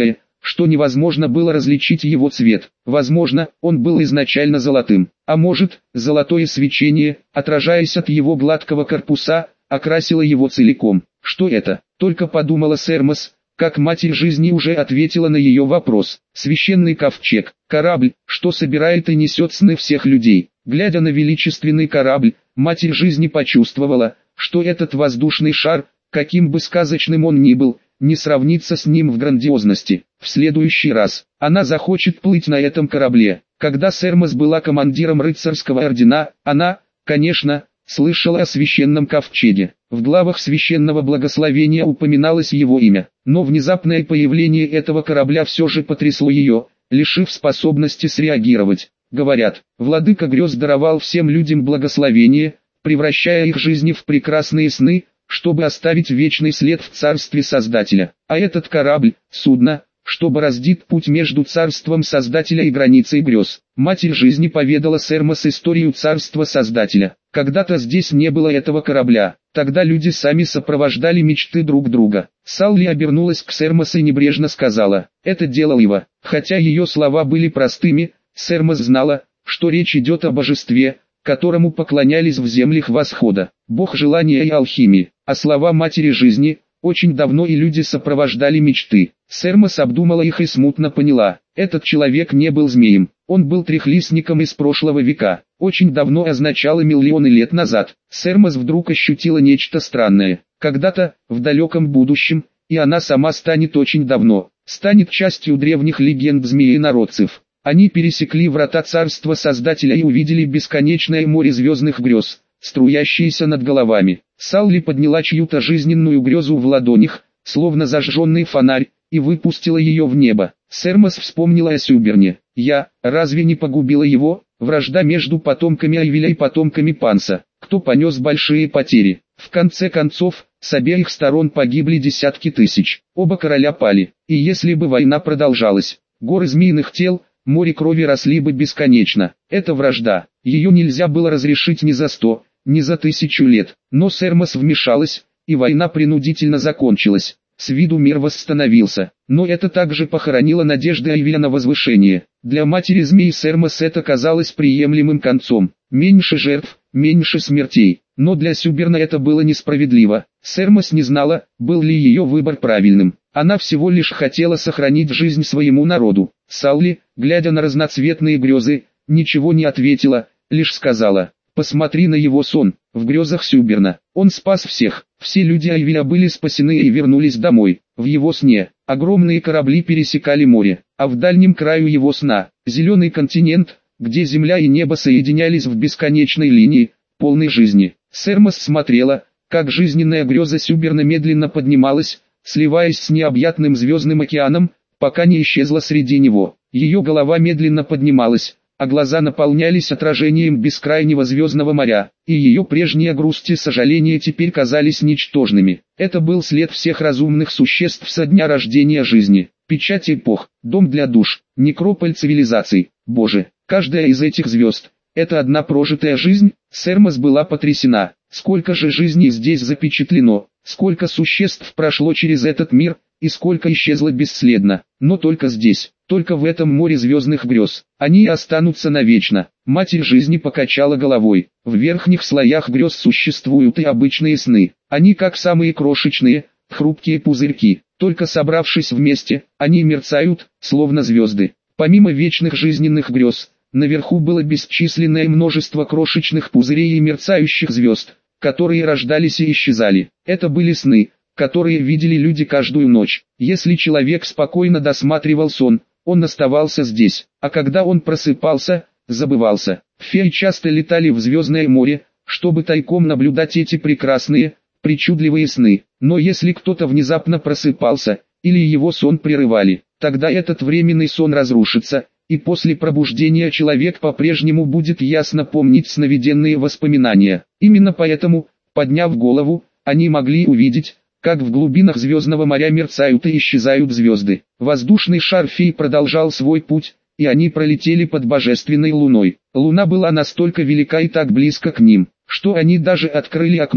что невозможно было различить его цвет. Возможно, он был изначально золотым, а может, золотое свечение, отражаясь от его гладкого корпуса, окрасило его целиком. Что это? Только подумала Сермас, как Матерь Жизни уже ответила на ее вопрос. Священный ковчег, корабль, что собирает и несет сны всех людей. Глядя на величественный корабль, Матерь Жизни почувствовала, что этот воздушный шар, каким бы сказочным он ни был, не сравнится с ним в грандиозности. В следующий раз она захочет плыть на этом корабле. Когда Сермас была командиром рыцарского ордена, она, конечно, слышала о священном ковчеге. В главах священного благословения упоминалось его имя, но внезапное появление этого корабля все же потрясло ее, лишив способности среагировать. Говорят, владыка грез даровал всем людям благословение, превращая их жизни в прекрасные сны, чтобы оставить вечный след в царстве Создателя. А этот корабль, судно, чтобы раздит путь между царством Создателя и границей грез. Матерь Жизни поведала Сермас историю царства Создателя. Когда-то здесь не было этого корабля, тогда люди сами сопровождали мечты друг друга. Салли обернулась к Сермас и небрежно сказала, это делал Ива. Хотя ее слова были простыми, Сермас знала, что речь идет о божестве, которому поклонялись в землях Восхода, бог желания и алхимии, а слова Матери Жизни, очень давно и люди сопровождали мечты. Сермас обдумала их и смутно поняла, этот человек не был змеем, он был трехлистником из прошлого века, очень давно означало миллионы лет назад. Сермас вдруг ощутила нечто странное, когда-то, в далеком будущем, и она сама станет очень давно, станет частью древних легенд змеи-народцев. Они пересекли врата царства Создателя и увидели бесконечное море звездных грез, струящиеся над головами. Салли подняла чью-то жизненную грезу в ладонях, словно зажженный фонарь, и выпустила ее в небо. Сермас вспомнила о Сюберне. Я, разве не погубила его? Вражда между потомками Айвеля и потомками Панса. Кто понес большие потери? В конце концов, с обеих сторон погибли десятки тысяч. Оба короля пали. И если бы война продолжалась, горы змеиных тел, море крови росли бы бесконечно. Это вражда. Ее нельзя было разрешить ни за сто, ни за тысячу лет. Но Сермас вмешалась, и война принудительно закончилась. С виду мир восстановился. Но это также похоронило надежды Айвеля на возвышение. Для матери змей Сермас это казалось приемлемым концом. Меньше жертв, меньше смертей. Но для Сюберна это было несправедливо. Сермас не знала, был ли ее выбор правильным. Она всего лишь хотела сохранить жизнь своему народу. Салли, глядя на разноцветные грезы, ничего не ответила, лишь сказала, посмотри на его сон. В грезах Сюберна он спас всех. Все люди Айвеля были спасены и вернулись домой. В его сне огромные корабли пересекали море, а в дальнем краю его сна зеленый континент, где земля и небо соединялись в бесконечной линии, полной жизни. Сермас смотрела, как жизненная греза Сюберна медленно поднималась, сливаясь с необъятным звездным океаном, пока не исчезла среди него. Ее голова медленно поднималась, а глаза наполнялись отражением бескрайнего звездного моря, и ее прежние грусть и сожаления теперь казались ничтожными. Это был след всех разумных существ со дня рождения жизни. Печать эпох, дом для душ, некрополь цивилизаций. Боже, каждая из этих звезд — это одна прожитая жизнь. Сермас была потрясена. Сколько же жизней здесь запечатлено, сколько существ прошло через этот мир, и сколько исчезло бесследно. Но только здесь, только в этом море звездных грез. Они останутся навечно. Матерь Жизни покачала головой. В верхних слоях грез существуют и обычные сны. Они как самые крошечные, хрупкие пузырьки. Только собравшись вместе, они мерцают, словно звезды. Помимо вечных жизненных грез, наверху было бесчисленное множество крошечных пузырей и мерцающих звезд, которые рождались и исчезали. Это были сны, которые видели люди каждую ночь. Если человек спокойно досматривал сон, он оставался здесь, а когда он просыпался, забывался. Феи часто летали в звездное море, чтобы тайком наблюдать эти прекрасные, причудливые сны. Но если кто-то внезапно просыпался, или его сон прерывали, тогда этот временный сон разрушится, и после пробуждения человек по-прежнему будет ясно помнить сновиденные воспоминания. Именно поэтому, подняв голову, они могли увидеть, как в глубинах звездного моря мерцают и исчезают звезды. Воздушный шар фей продолжал свой путь, и они пролетели под божественной луной. Луна была настолько велика и так близко к ним, что они даже открыли окно,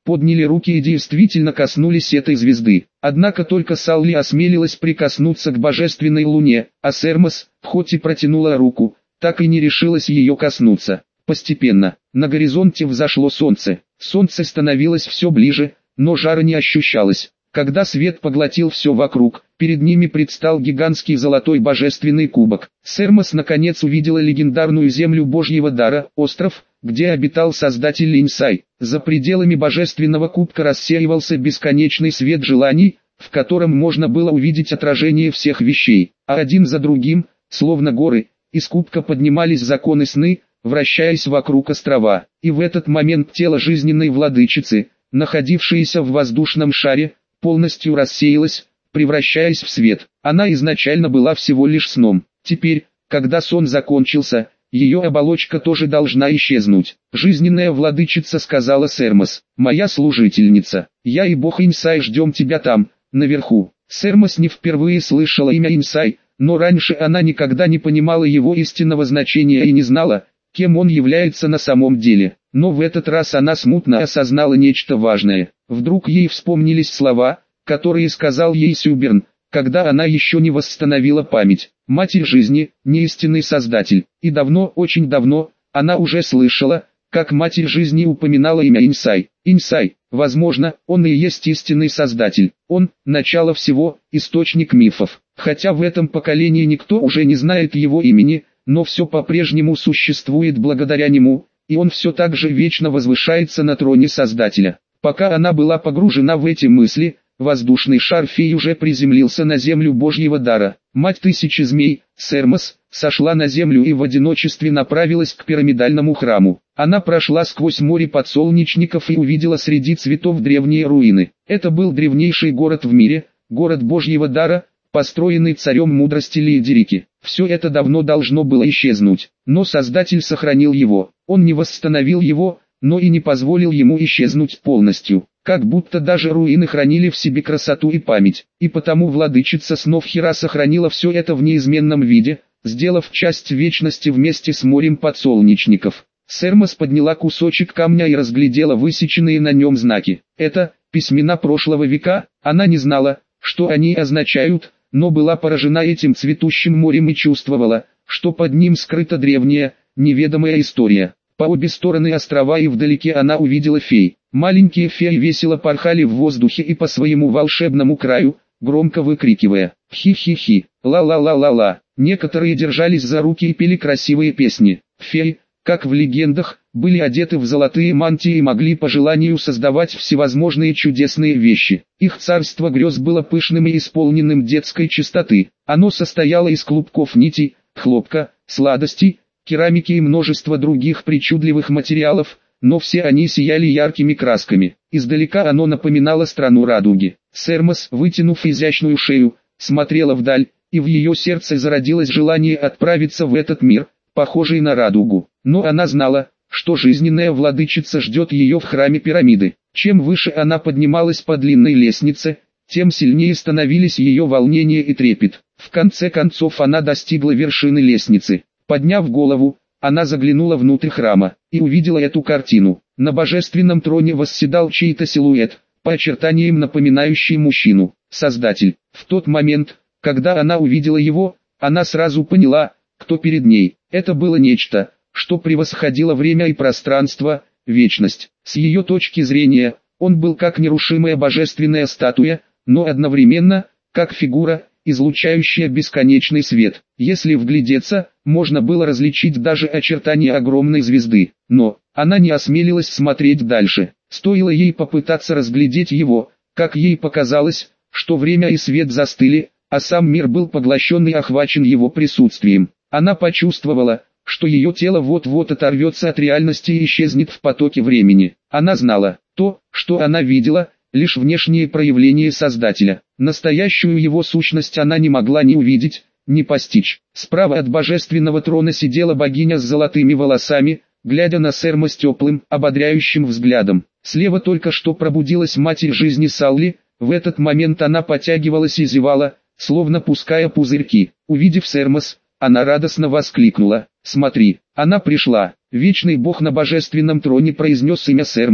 подняли руки и действительно коснулись этой звезды. Однако только Салли осмелилась прикоснуться к божественной луне, а Сермос, хоть и протянула руку, так и не решилась ее коснуться. Постепенно, на горизонте взошло солнце. Солнце становилось все ближе, но жара не ощущалось. Когда свет поглотил все вокруг, перед ними предстал гигантский золотой божественный кубок. Сермос наконец увидела легендарную землю Божьего дара, остров, где обитал создатель Линьсай. За пределами божественного кубка рассеивался бесконечный свет желаний, в котором можно было увидеть отражение всех вещей, а один за другим, словно горы, из кубка поднимались законы сны, вращаясь вокруг острова. И в этот момент тело жизненной владычицы, находившееся в воздушном шаре, полностью рассеялась, превращаясь в свет. Она изначально была всего лишь сном. Теперь, когда сон закончился, ее оболочка тоже должна исчезнуть. Жизненная владычица сказала Сермос: «Моя служительница, я и бог Инсай ждем тебя там, наверху». Сермос не впервые слышала имя Инсай, но раньше она никогда не понимала его истинного значения и не знала, кем он является на самом деле. Но в этот раз она смутно осознала нечто важное. Вдруг ей вспомнились слова, которые сказал ей Сюберн, когда она еще не восстановила память. Матерь жизни, не истинный создатель. И давно, очень давно, она уже слышала, как Матерь жизни упоминала имя Инсай. Инсай, возможно, он и есть истинный создатель. Он – начало всего, источник мифов. Хотя в этом поколении никто уже не знает его имени, но все по-прежнему существует благодаря нему, и он все так же вечно возвышается на троне Создателя. Пока она была погружена в эти мысли, воздушный шар фей уже приземлился на землю Божьего дара. Мать тысячи змей, Сермос, сошла на землю и в одиночестве направилась к пирамидальному храму. Она прошла сквозь море подсолнечников и увидела среди цветов древние руины. Это был древнейший город в мире, город Божьего дара, построенный царем мудрости Лиедерики. Все это давно должно было исчезнуть, но Создатель сохранил его. Он не восстановил его, но и не позволил ему исчезнуть полностью. Как будто даже руины хранили в себе красоту и память. И потому владычица снов Хира сохранила все это в неизменном виде, сделав часть вечности вместе с морем подсолнечников. Сермос подняла кусочек камня и разглядела высеченные на нем знаки. Это письмена прошлого века. Она не знала, что они означают, но была поражена этим цветущим морем и чувствовала, что под ним скрыта древняя, неведомая история. По обе стороны острова и вдалеке она увидела фей. Маленькие феи весело порхали в воздухе и по своему волшебному краю, громко выкрикивая «Хи-хи-хи, ла-ла-ла-ла-ла». Некоторые держались за руки и пели красивые песни. Феи, как в легендах, были одеты в золотые мантии и могли по желанию создавать всевозможные чудесные вещи. Их царство грез было пышным и исполненным детской чистоты. Оно состояло из клубков нитей, хлопка, сладостей, керамики и множества других причудливых материалов, но все они сияли яркими красками. Издалека оно напоминало страну радуги. Сермос, вытянув изящную шею, смотрела вдаль, и в ее сердце зародилось желание отправиться в этот мир, похожий на радугу. Но она знала, что жизненная владычица ждет ее в храме пирамиды. Чем выше она поднималась по длинной лестнице, тем сильнее становились ее волнение и трепет. В конце концов она достигла вершины лестницы. Подняв голову, она заглянула внутрь храма и увидела эту картину. На божественном троне восседал чей-то силуэт, по очертаниям напоминающий мужчину, Создатель. В тот момент, когда она увидела его, она сразу поняла, кто перед ней. Это было нечто, что превосходило время и пространство, вечность. С ее точки зрения, он был как нерушимая божественная статуя, но одновременно, как фигура, излучающая бесконечный свет. Если вглядеться, можно было различить даже очертания огромной звезды. Но она не осмелилась смотреть дальше. Стоило ей попытаться разглядеть его, как ей показалось, что время и свет застыли, а сам мир был поглощен и охвачен его присутствием. Она почувствовала, что ее тело вот-вот оторвется от реальности и исчезнет в потоке времени. Она знала, то, что она видела, лишь внешние проявления Создателя. Настоящую его сущность она не могла ни увидеть, ни постичь. Справа от божественного трона сидела богиня с золотыми волосами, глядя на Сермос теплым, ободряющим взглядом. Слева только что пробудилась Матерь жизни Салли, в этот момент она потягивалась и зевала, словно пуская пузырьки. Увидев Сермос, она радостно воскликнула: «Смотри, она пришла!» Вечный Бог на божественном троне произнес имя Сермос,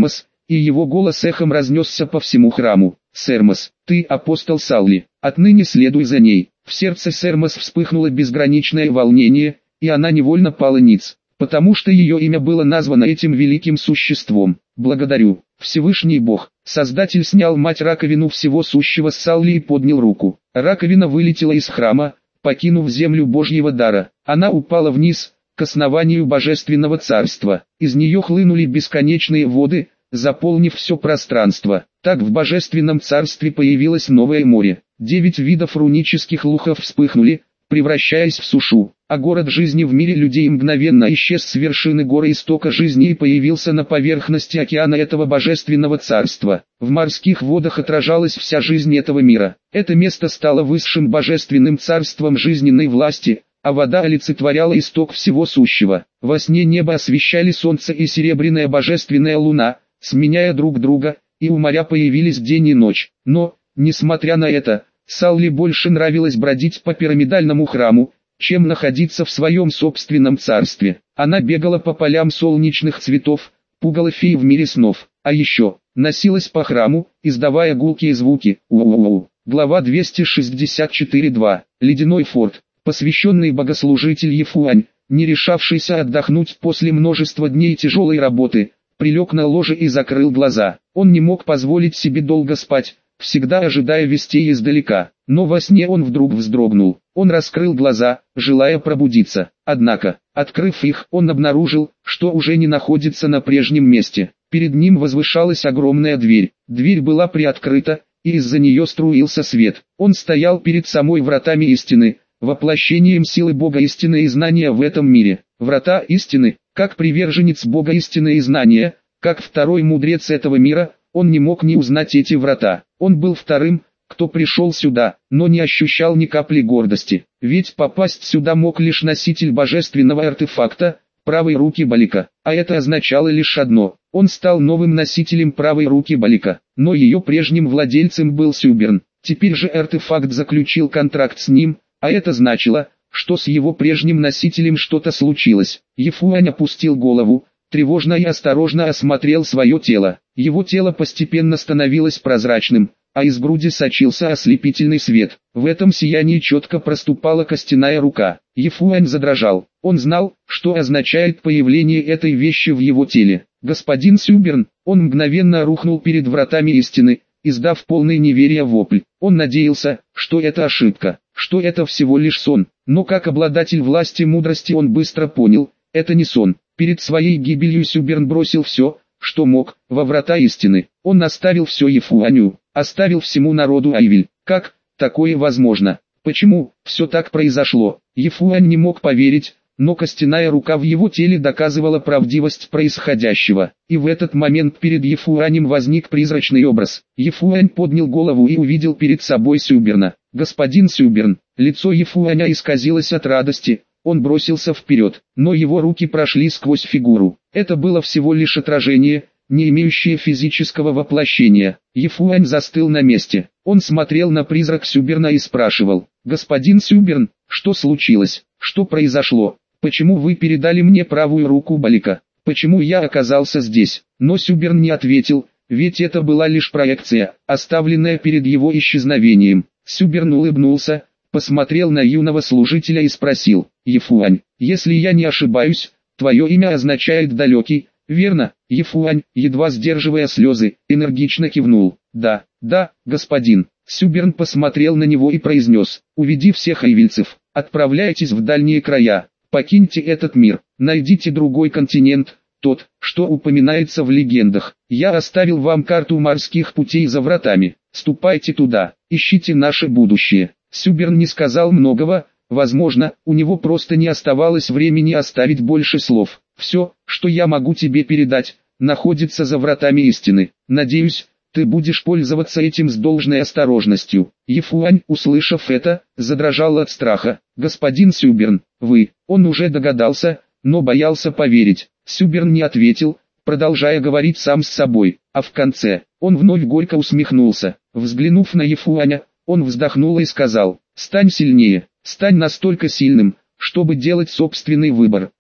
и его голос эхом разнесся по всему храму. «Сермос, ты апостол Салли, отныне следуй за ней». В сердце Сермос вспыхнуло безграничное волнение, и она невольно пала ниц, потому что ее имя было названо этим великим существом. «Благодарю, Всевышний Бог». Создатель снял мать раковину всего сущего с Салли и поднял руку. Раковина вылетела из храма, покинув землю Божьего дара. Она упала вниз, к основанию Божественного Царства. Из нее хлынули бесконечные воды, заполнив все пространство. Так в Божественном Царстве появилось новое море. Девять видов рунических лухов вспыхнули, превращаясь в сушу, а город жизни в мире людей мгновенно исчез с вершины горы истока жизни и появился на поверхности океана этого Божественного Царства. В морских водах отражалась вся жизнь этого мира. Это место стало высшим Божественным Царством жизненной власти, а вода олицетворяла исток всего сущего. Во сне небо освещали солнце и серебряная божественная луна, сменяя друг друга, и у моря появились день и ночь. Но, несмотря на это, Салли больше нравилось бродить по пирамидальному храму, чем находиться в своем собственном царстве. Она бегала по полям солнечных цветов, пугала фей в мире снов, а еще, носилась по храму, издавая гулкие звуки. У-у-у. Глава двести шестьдесят четыре два. Ледяной форт. Посвященный богослужитель Ефуань, не решавшийся отдохнуть после множества дней тяжелой работы, прилег на ложе и закрыл глаза. Он не мог позволить себе долго спать, всегда ожидая вестей издалека, но во сне он вдруг вздрогнул. Он раскрыл глаза, желая пробудиться, однако, открыв их, он обнаружил, что уже не находится на прежнем месте. Перед ним возвышалась огромная дверь, дверь была приоткрыта, и из-за нее струился свет. Он стоял перед самой вратами истины, воплощением силы Бога истины и знания в этом мире. Врата истины, как приверженец Бога истины и знания, как второй мудрец этого мира, он не мог не узнать эти врата. Он был вторым, кто пришел сюда, но не ощущал ни капли гордости. Ведь попасть сюда мог лишь носитель божественного артефакта, правой руки Балика. А это означало лишь одно: он стал новым носителем правой руки Балика. Но ее прежним владельцем был Сюберн. Теперь же артефакт заключил контракт с ним, а это значило, что с его прежним носителем что-то случилось. Ефуань опустил голову, тревожно и осторожно осмотрел свое тело. Его тело постепенно становилось прозрачным, а из груди сочился ослепительный свет. В этом сиянии четко проступала костяная рука. Ефуань задрожал. Он знал, что означает появление этой вещи в его теле. «Господин Сюберн!» Он мгновенно рухнул перед вратами истины, издав полный неверия вопль. Он надеялся, что это ошибка, что это всего лишь сон. Но как обладатель власти и мудрости он быстро понял, это не сон. Перед своей гибелью Сюберн бросил все, что мог, во врата истины. Он оставил все Ефуаню, оставил всему народу Айвиль. Как такое возможно? Почему все так произошло? Ефуань не мог поверить, но костяная рука в его теле доказывала правдивость происходящего. И в этот момент перед Ефуанем возник призрачный образ. Ефуань поднял голову и увидел перед собой Сюберна. «Господин Сюберн!» Лицо Ефуаня исказилось от радости. Он бросился вперед, но его руки прошли сквозь фигуру. Это было всего лишь отражение, не имеющее физического воплощения. Ефуань застыл на месте. Он смотрел на призрак Сюберна и спрашивал: «Господин Сюберн, что случилось? Что произошло? Почему вы передали мне правую руку Балика? Почему я оказался здесь?» Но Сюберн не ответил, ведь это была лишь проекция, оставленная перед его исчезновением. Сюберн улыбнулся, посмотрел на юного служителя и спросил: «Ефуань, если я не ошибаюсь, твое имя означает «далекий», верно?» Ефуань, едва сдерживая слезы, энергично кивнул: «Да, да, господин». Сюберн посмотрел на него и произнес: «Уведи всех айвильцев, отправляйтесь в дальние края, покиньте этот мир, найдите другой континент, тот, что упоминается в легендах. Я оставил вам карту морских путей за вратами, ступайте туда, ищите наше будущее». Сюберн не сказал многого, возможно, у него просто не оставалось времени оставить больше слов. «Все, что я могу тебе передать, находится за вратами истины. Надеюсь, ты будешь пользоваться этим с должной осторожностью». Ефуань, услышав это, задрожал от страха. «Господин Сюберн, вы...» Он уже догадался, но боялся поверить. Сюберн не ответил, продолжая говорить сам с собой, а в конце, он вновь горько усмехнулся. Взглянув на Ефуаня, он вздохнул и сказал: «Стань сильнее, стань настолько сильным, чтобы делать собственный выбор.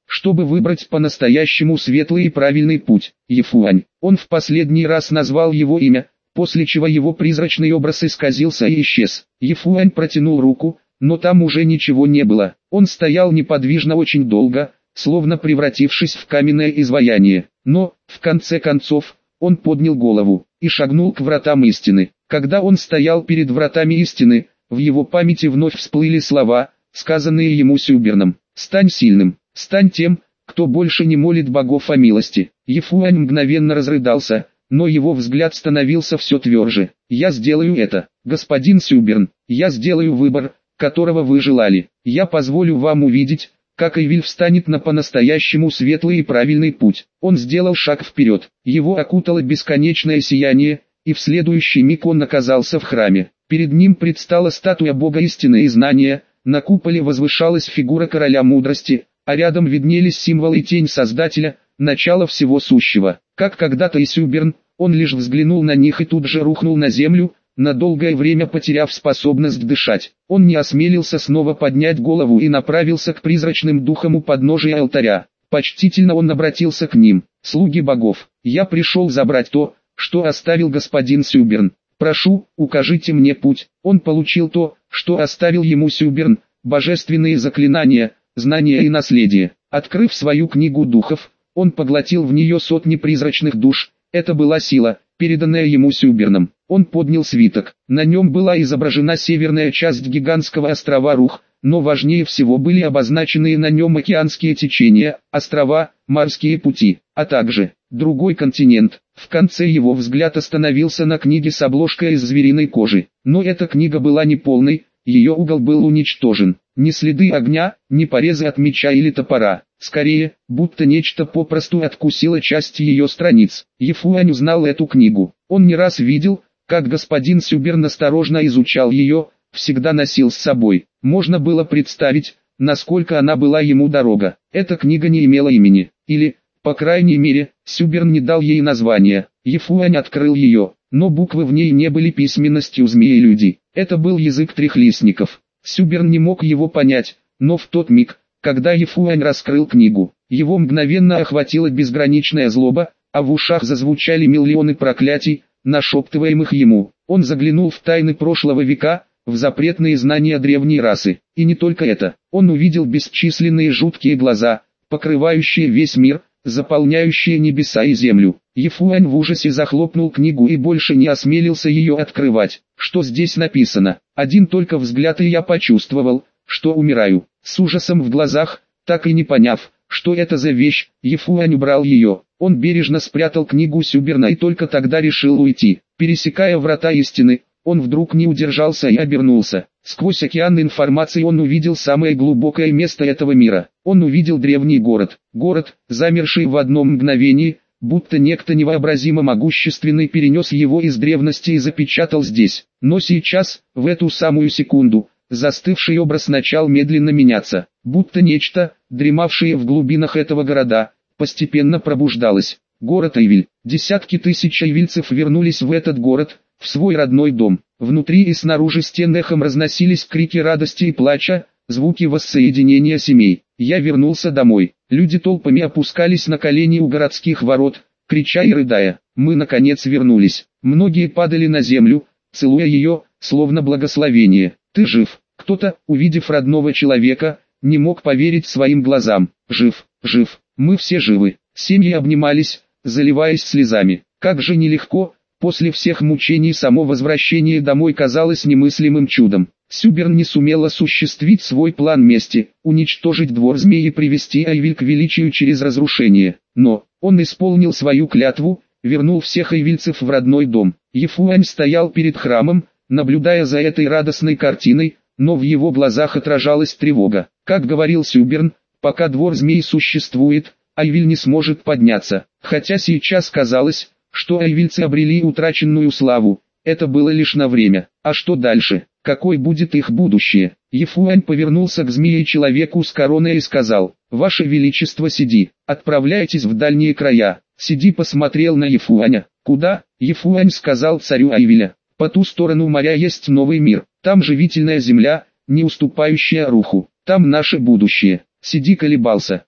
чтобы выбрать по-настоящему светлый и правильный путь. Ефуань. Он в последний раз назвал его имя, после чего его призрачный образ исказился и исчез. Ефуань протянул руку, но там уже ничего не было. Он стоял неподвижно очень долго, словно превратившись в каменное изваяние. Но, в конце концов, он поднял голову и шагнул к вратам истины. Когда он стоял перед вратами истины, в его памяти вновь всплыли слова, сказанные ему Сюберном. «Стань сильным, стань тем, кто больше не молит богов о милости». Ефуань мгновенно разрыдался, но его взгляд становился все тверже. «Я сделаю это, господин Сюберн, я сделаю выбор, которого вы желали. Я позволю вам увидеть, как Эйвиль встанет на по-настоящему светлый и правильный путь». Он сделал шаг вперед, его окутало бесконечное сияние, и в следующий миг он оказался в храме. Перед ним предстала статуя бога истины и знания, на куполе возвышалась фигура короля мудрости, а рядом виднелись символ и тень Создателя, начало всего сущего. Как когда-то и Сюберн, он лишь взглянул на них и тут же рухнул на землю, на долгое время потеряв способность дышать. Он не осмелился снова поднять голову и направился к призрачным духам у подножия алтаря. Почтительно он обратился к ним: «Слуги богов, я пришел забрать то, что оставил господин Сюберн. Прошу, укажите мне путь». Он получил то, что оставил ему Сюберн: божественные заклинания, знания и наследие. Открыв свою книгу духов, он поглотил в нее сотни призрачных душ. Это была сила, переданная ему Сюберном. Он поднял свиток. На нем была изображена северная часть гигантского острова Рух, но важнее всего были обозначены на нем океанские течения, острова, морские пути, а также другой континент. В конце его взгляд остановился на книге с обложкой из звериной кожи. Но эта книга была не полной, ее угол был уничтожен. Ни следы огня, ни порезы от меча или топора. Скорее, будто нечто попросту откусило часть ее страниц. Ефуань узнал эту книгу. Он не раз видел, как господин Сюберн осторожно изучал ее, всегда носил с собой. Можно было представить, насколько она была ему дорога. Эта книга не имела имени, или, по крайней мере, Сюберн не дал ей названия. Ефуань открыл ее, но буквы в ней не были письменностью змеи-людей. Это был язык трехлистников. Сюберн не мог его понять, но в тот миг, когда Ефуань раскрыл книгу, его мгновенно охватила безграничная злоба, а в ушах зазвучали миллионы проклятий, нашептываемых ему. Он заглянул в тайны прошлого века, в запретные знания древней расы. И не только это. Он увидел бесчисленные жуткие глаза, покрывающие весь мир, заполняющие небеса и землю. Ефуань в ужасе захлопнул книгу и больше не осмелился ее открывать. Что здесь написано? Один только взгляд, и я почувствовал, что умираю. С ужасом в глазах, так и не поняв, что это за вещь, Ефуань убрал ее. Он бережно спрятал книгу Сюберна и только тогда решил уйти. Пересекая врата истины, он вдруг не удержался и обернулся. Сквозь океан информации он увидел самое глубокое место этого мира. Он увидел древний город. Город, замерший в одном мгновении, будто некто невообразимо могущественный перенес его из древности и запечатал здесь. Но сейчас, в эту самую секунду, застывший образ начал медленно меняться. Будто нечто, дремавшее в глубинах этого города, постепенно пробуждалось. Город Эйвиль. Десятки тысяч эйвильцев вернулись в этот город, в свой родной дом. Внутри и снаружи стен эхом разносились крики радости и плача, звуки воссоединения семей. Я вернулся домой. Люди толпами опускались на колени у городских ворот, крича и рыдая. Мы наконец вернулись. Многие падали на землю, целуя ее, словно благословение. Ты жив. Кто-то, увидев родного человека, не мог поверить своим глазам. Жив, жив. Мы все живы. Семьи обнимались, заливаясь слезами. Как же нелегко. После всех мучений само возвращение домой казалось немыслимым чудом. Сюберн не сумел осуществить свой план мести, уничтожить двор змей и привести Эйвиль к величию через разрушение. Но, он исполнил свою клятву, вернул всех эйвильцев в родной дом. Ефуань стоял перед храмом, наблюдая за этой радостной картиной, но в его глазах отражалась тревога. Как говорил Сюберн, пока двор змей существует, Эйвиль не сможет подняться. Хотя сейчас казалось, что эйвильцы обрели утраченную славу, это было лишь на время. А что дальше? Какой будет их будущее? Ефуань повернулся к змее-человеку с короной и сказал: «Ваше Величество Сиди, отправляйтесь в дальние края». Сиди посмотрел на Ефуаня. «Куда?» Ефуань сказал царю Эйвиля: «По ту сторону моря есть новый мир, там живительная земля, не уступающая Руху, там наше будущее». Сиди колебался.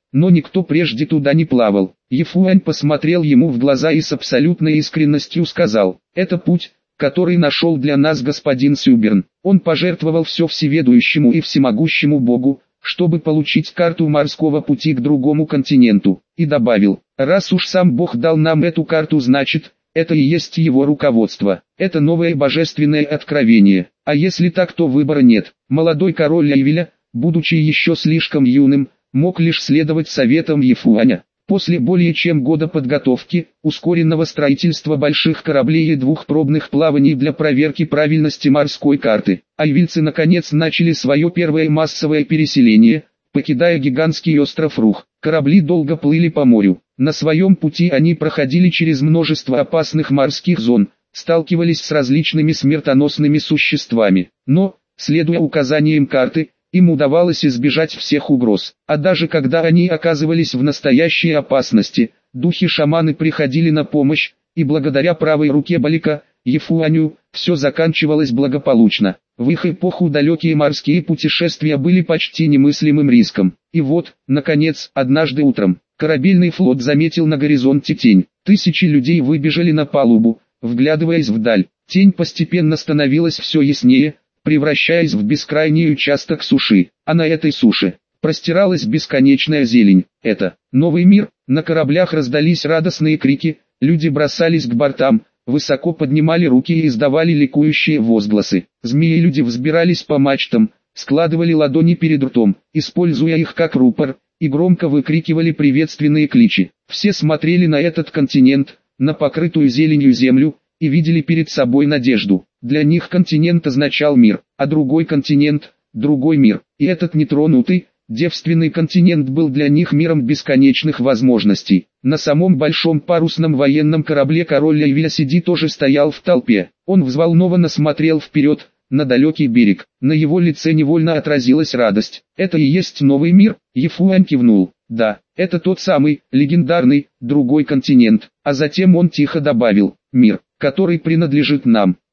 но никто прежде туда не плавал. Ефуань посмотрел ему в глаза и с абсолютной искренностью сказал: «Это путь, который нашел для нас господин Сюберн. Он пожертвовал все всеведущему и всемогущему Богу, чтобы получить карту морского пути к другому континенту». И добавил: «Раз уж сам Бог дал нам эту карту, значит, это и есть его руководство. Это новое божественное откровение. А если так, то выбора нет». Молодой король Эйвеля, будучи еще слишком юным, мог лишь следовать советам Ефуаня. После более чем года подготовки, ускоренного строительства больших кораблей и двух пробных плаваний для проверки правильности морской карты, айвильцы наконец начали свое первое массовое переселение, покидая гигантский остров Рух. Корабли долго плыли по морю. На своем пути они проходили через множество опасных морских зон, сталкивались с различными смертоносными существами. Но, следуя указаниям карты, им удавалось избежать всех угроз. А даже когда они оказывались в настоящей опасности, духи-шаманы приходили на помощь, и благодаря правой руке Балика, Ефуаню, все заканчивалось благополучно. В их эпоху далекие морские путешествия были почти немыслимым риском. И вот, наконец, однажды утром, корабельный флот заметил на горизонте тень. Тысячи людей выбежали на палубу, вглядываясь вдаль. Тень постепенно становилась все яснее, превращаясь в бескрайний участок суши, а на этой суше простиралась бесконечная зелень. Это новый мир. На кораблях раздались радостные крики, люди бросались к бортам, высоко поднимали руки и издавали ликующие возгласы. Змеи-люди взбирались по мачтам, складывали ладони перед ртом, используя их как рупор, и громко выкрикивали приветственные кличи. Все смотрели на этот континент, на покрытую зеленью землю, и видели перед собой надежду. Для них континент означал мир, а другой континент – другой мир. И этот нетронутый, девственный континент был для них миром бесконечных возможностей. На самом большом парусном военном корабле король Эйвеля тоже стоял в толпе. Он взволнованно смотрел вперед, на далекий берег. На его лице невольно отразилась радость. «Это и есть новый мир?» Ефуань кивнул. «Да, это тот самый, легендарный, другой континент». А затем он тихо добавил: «Мир, который принадлежит нам».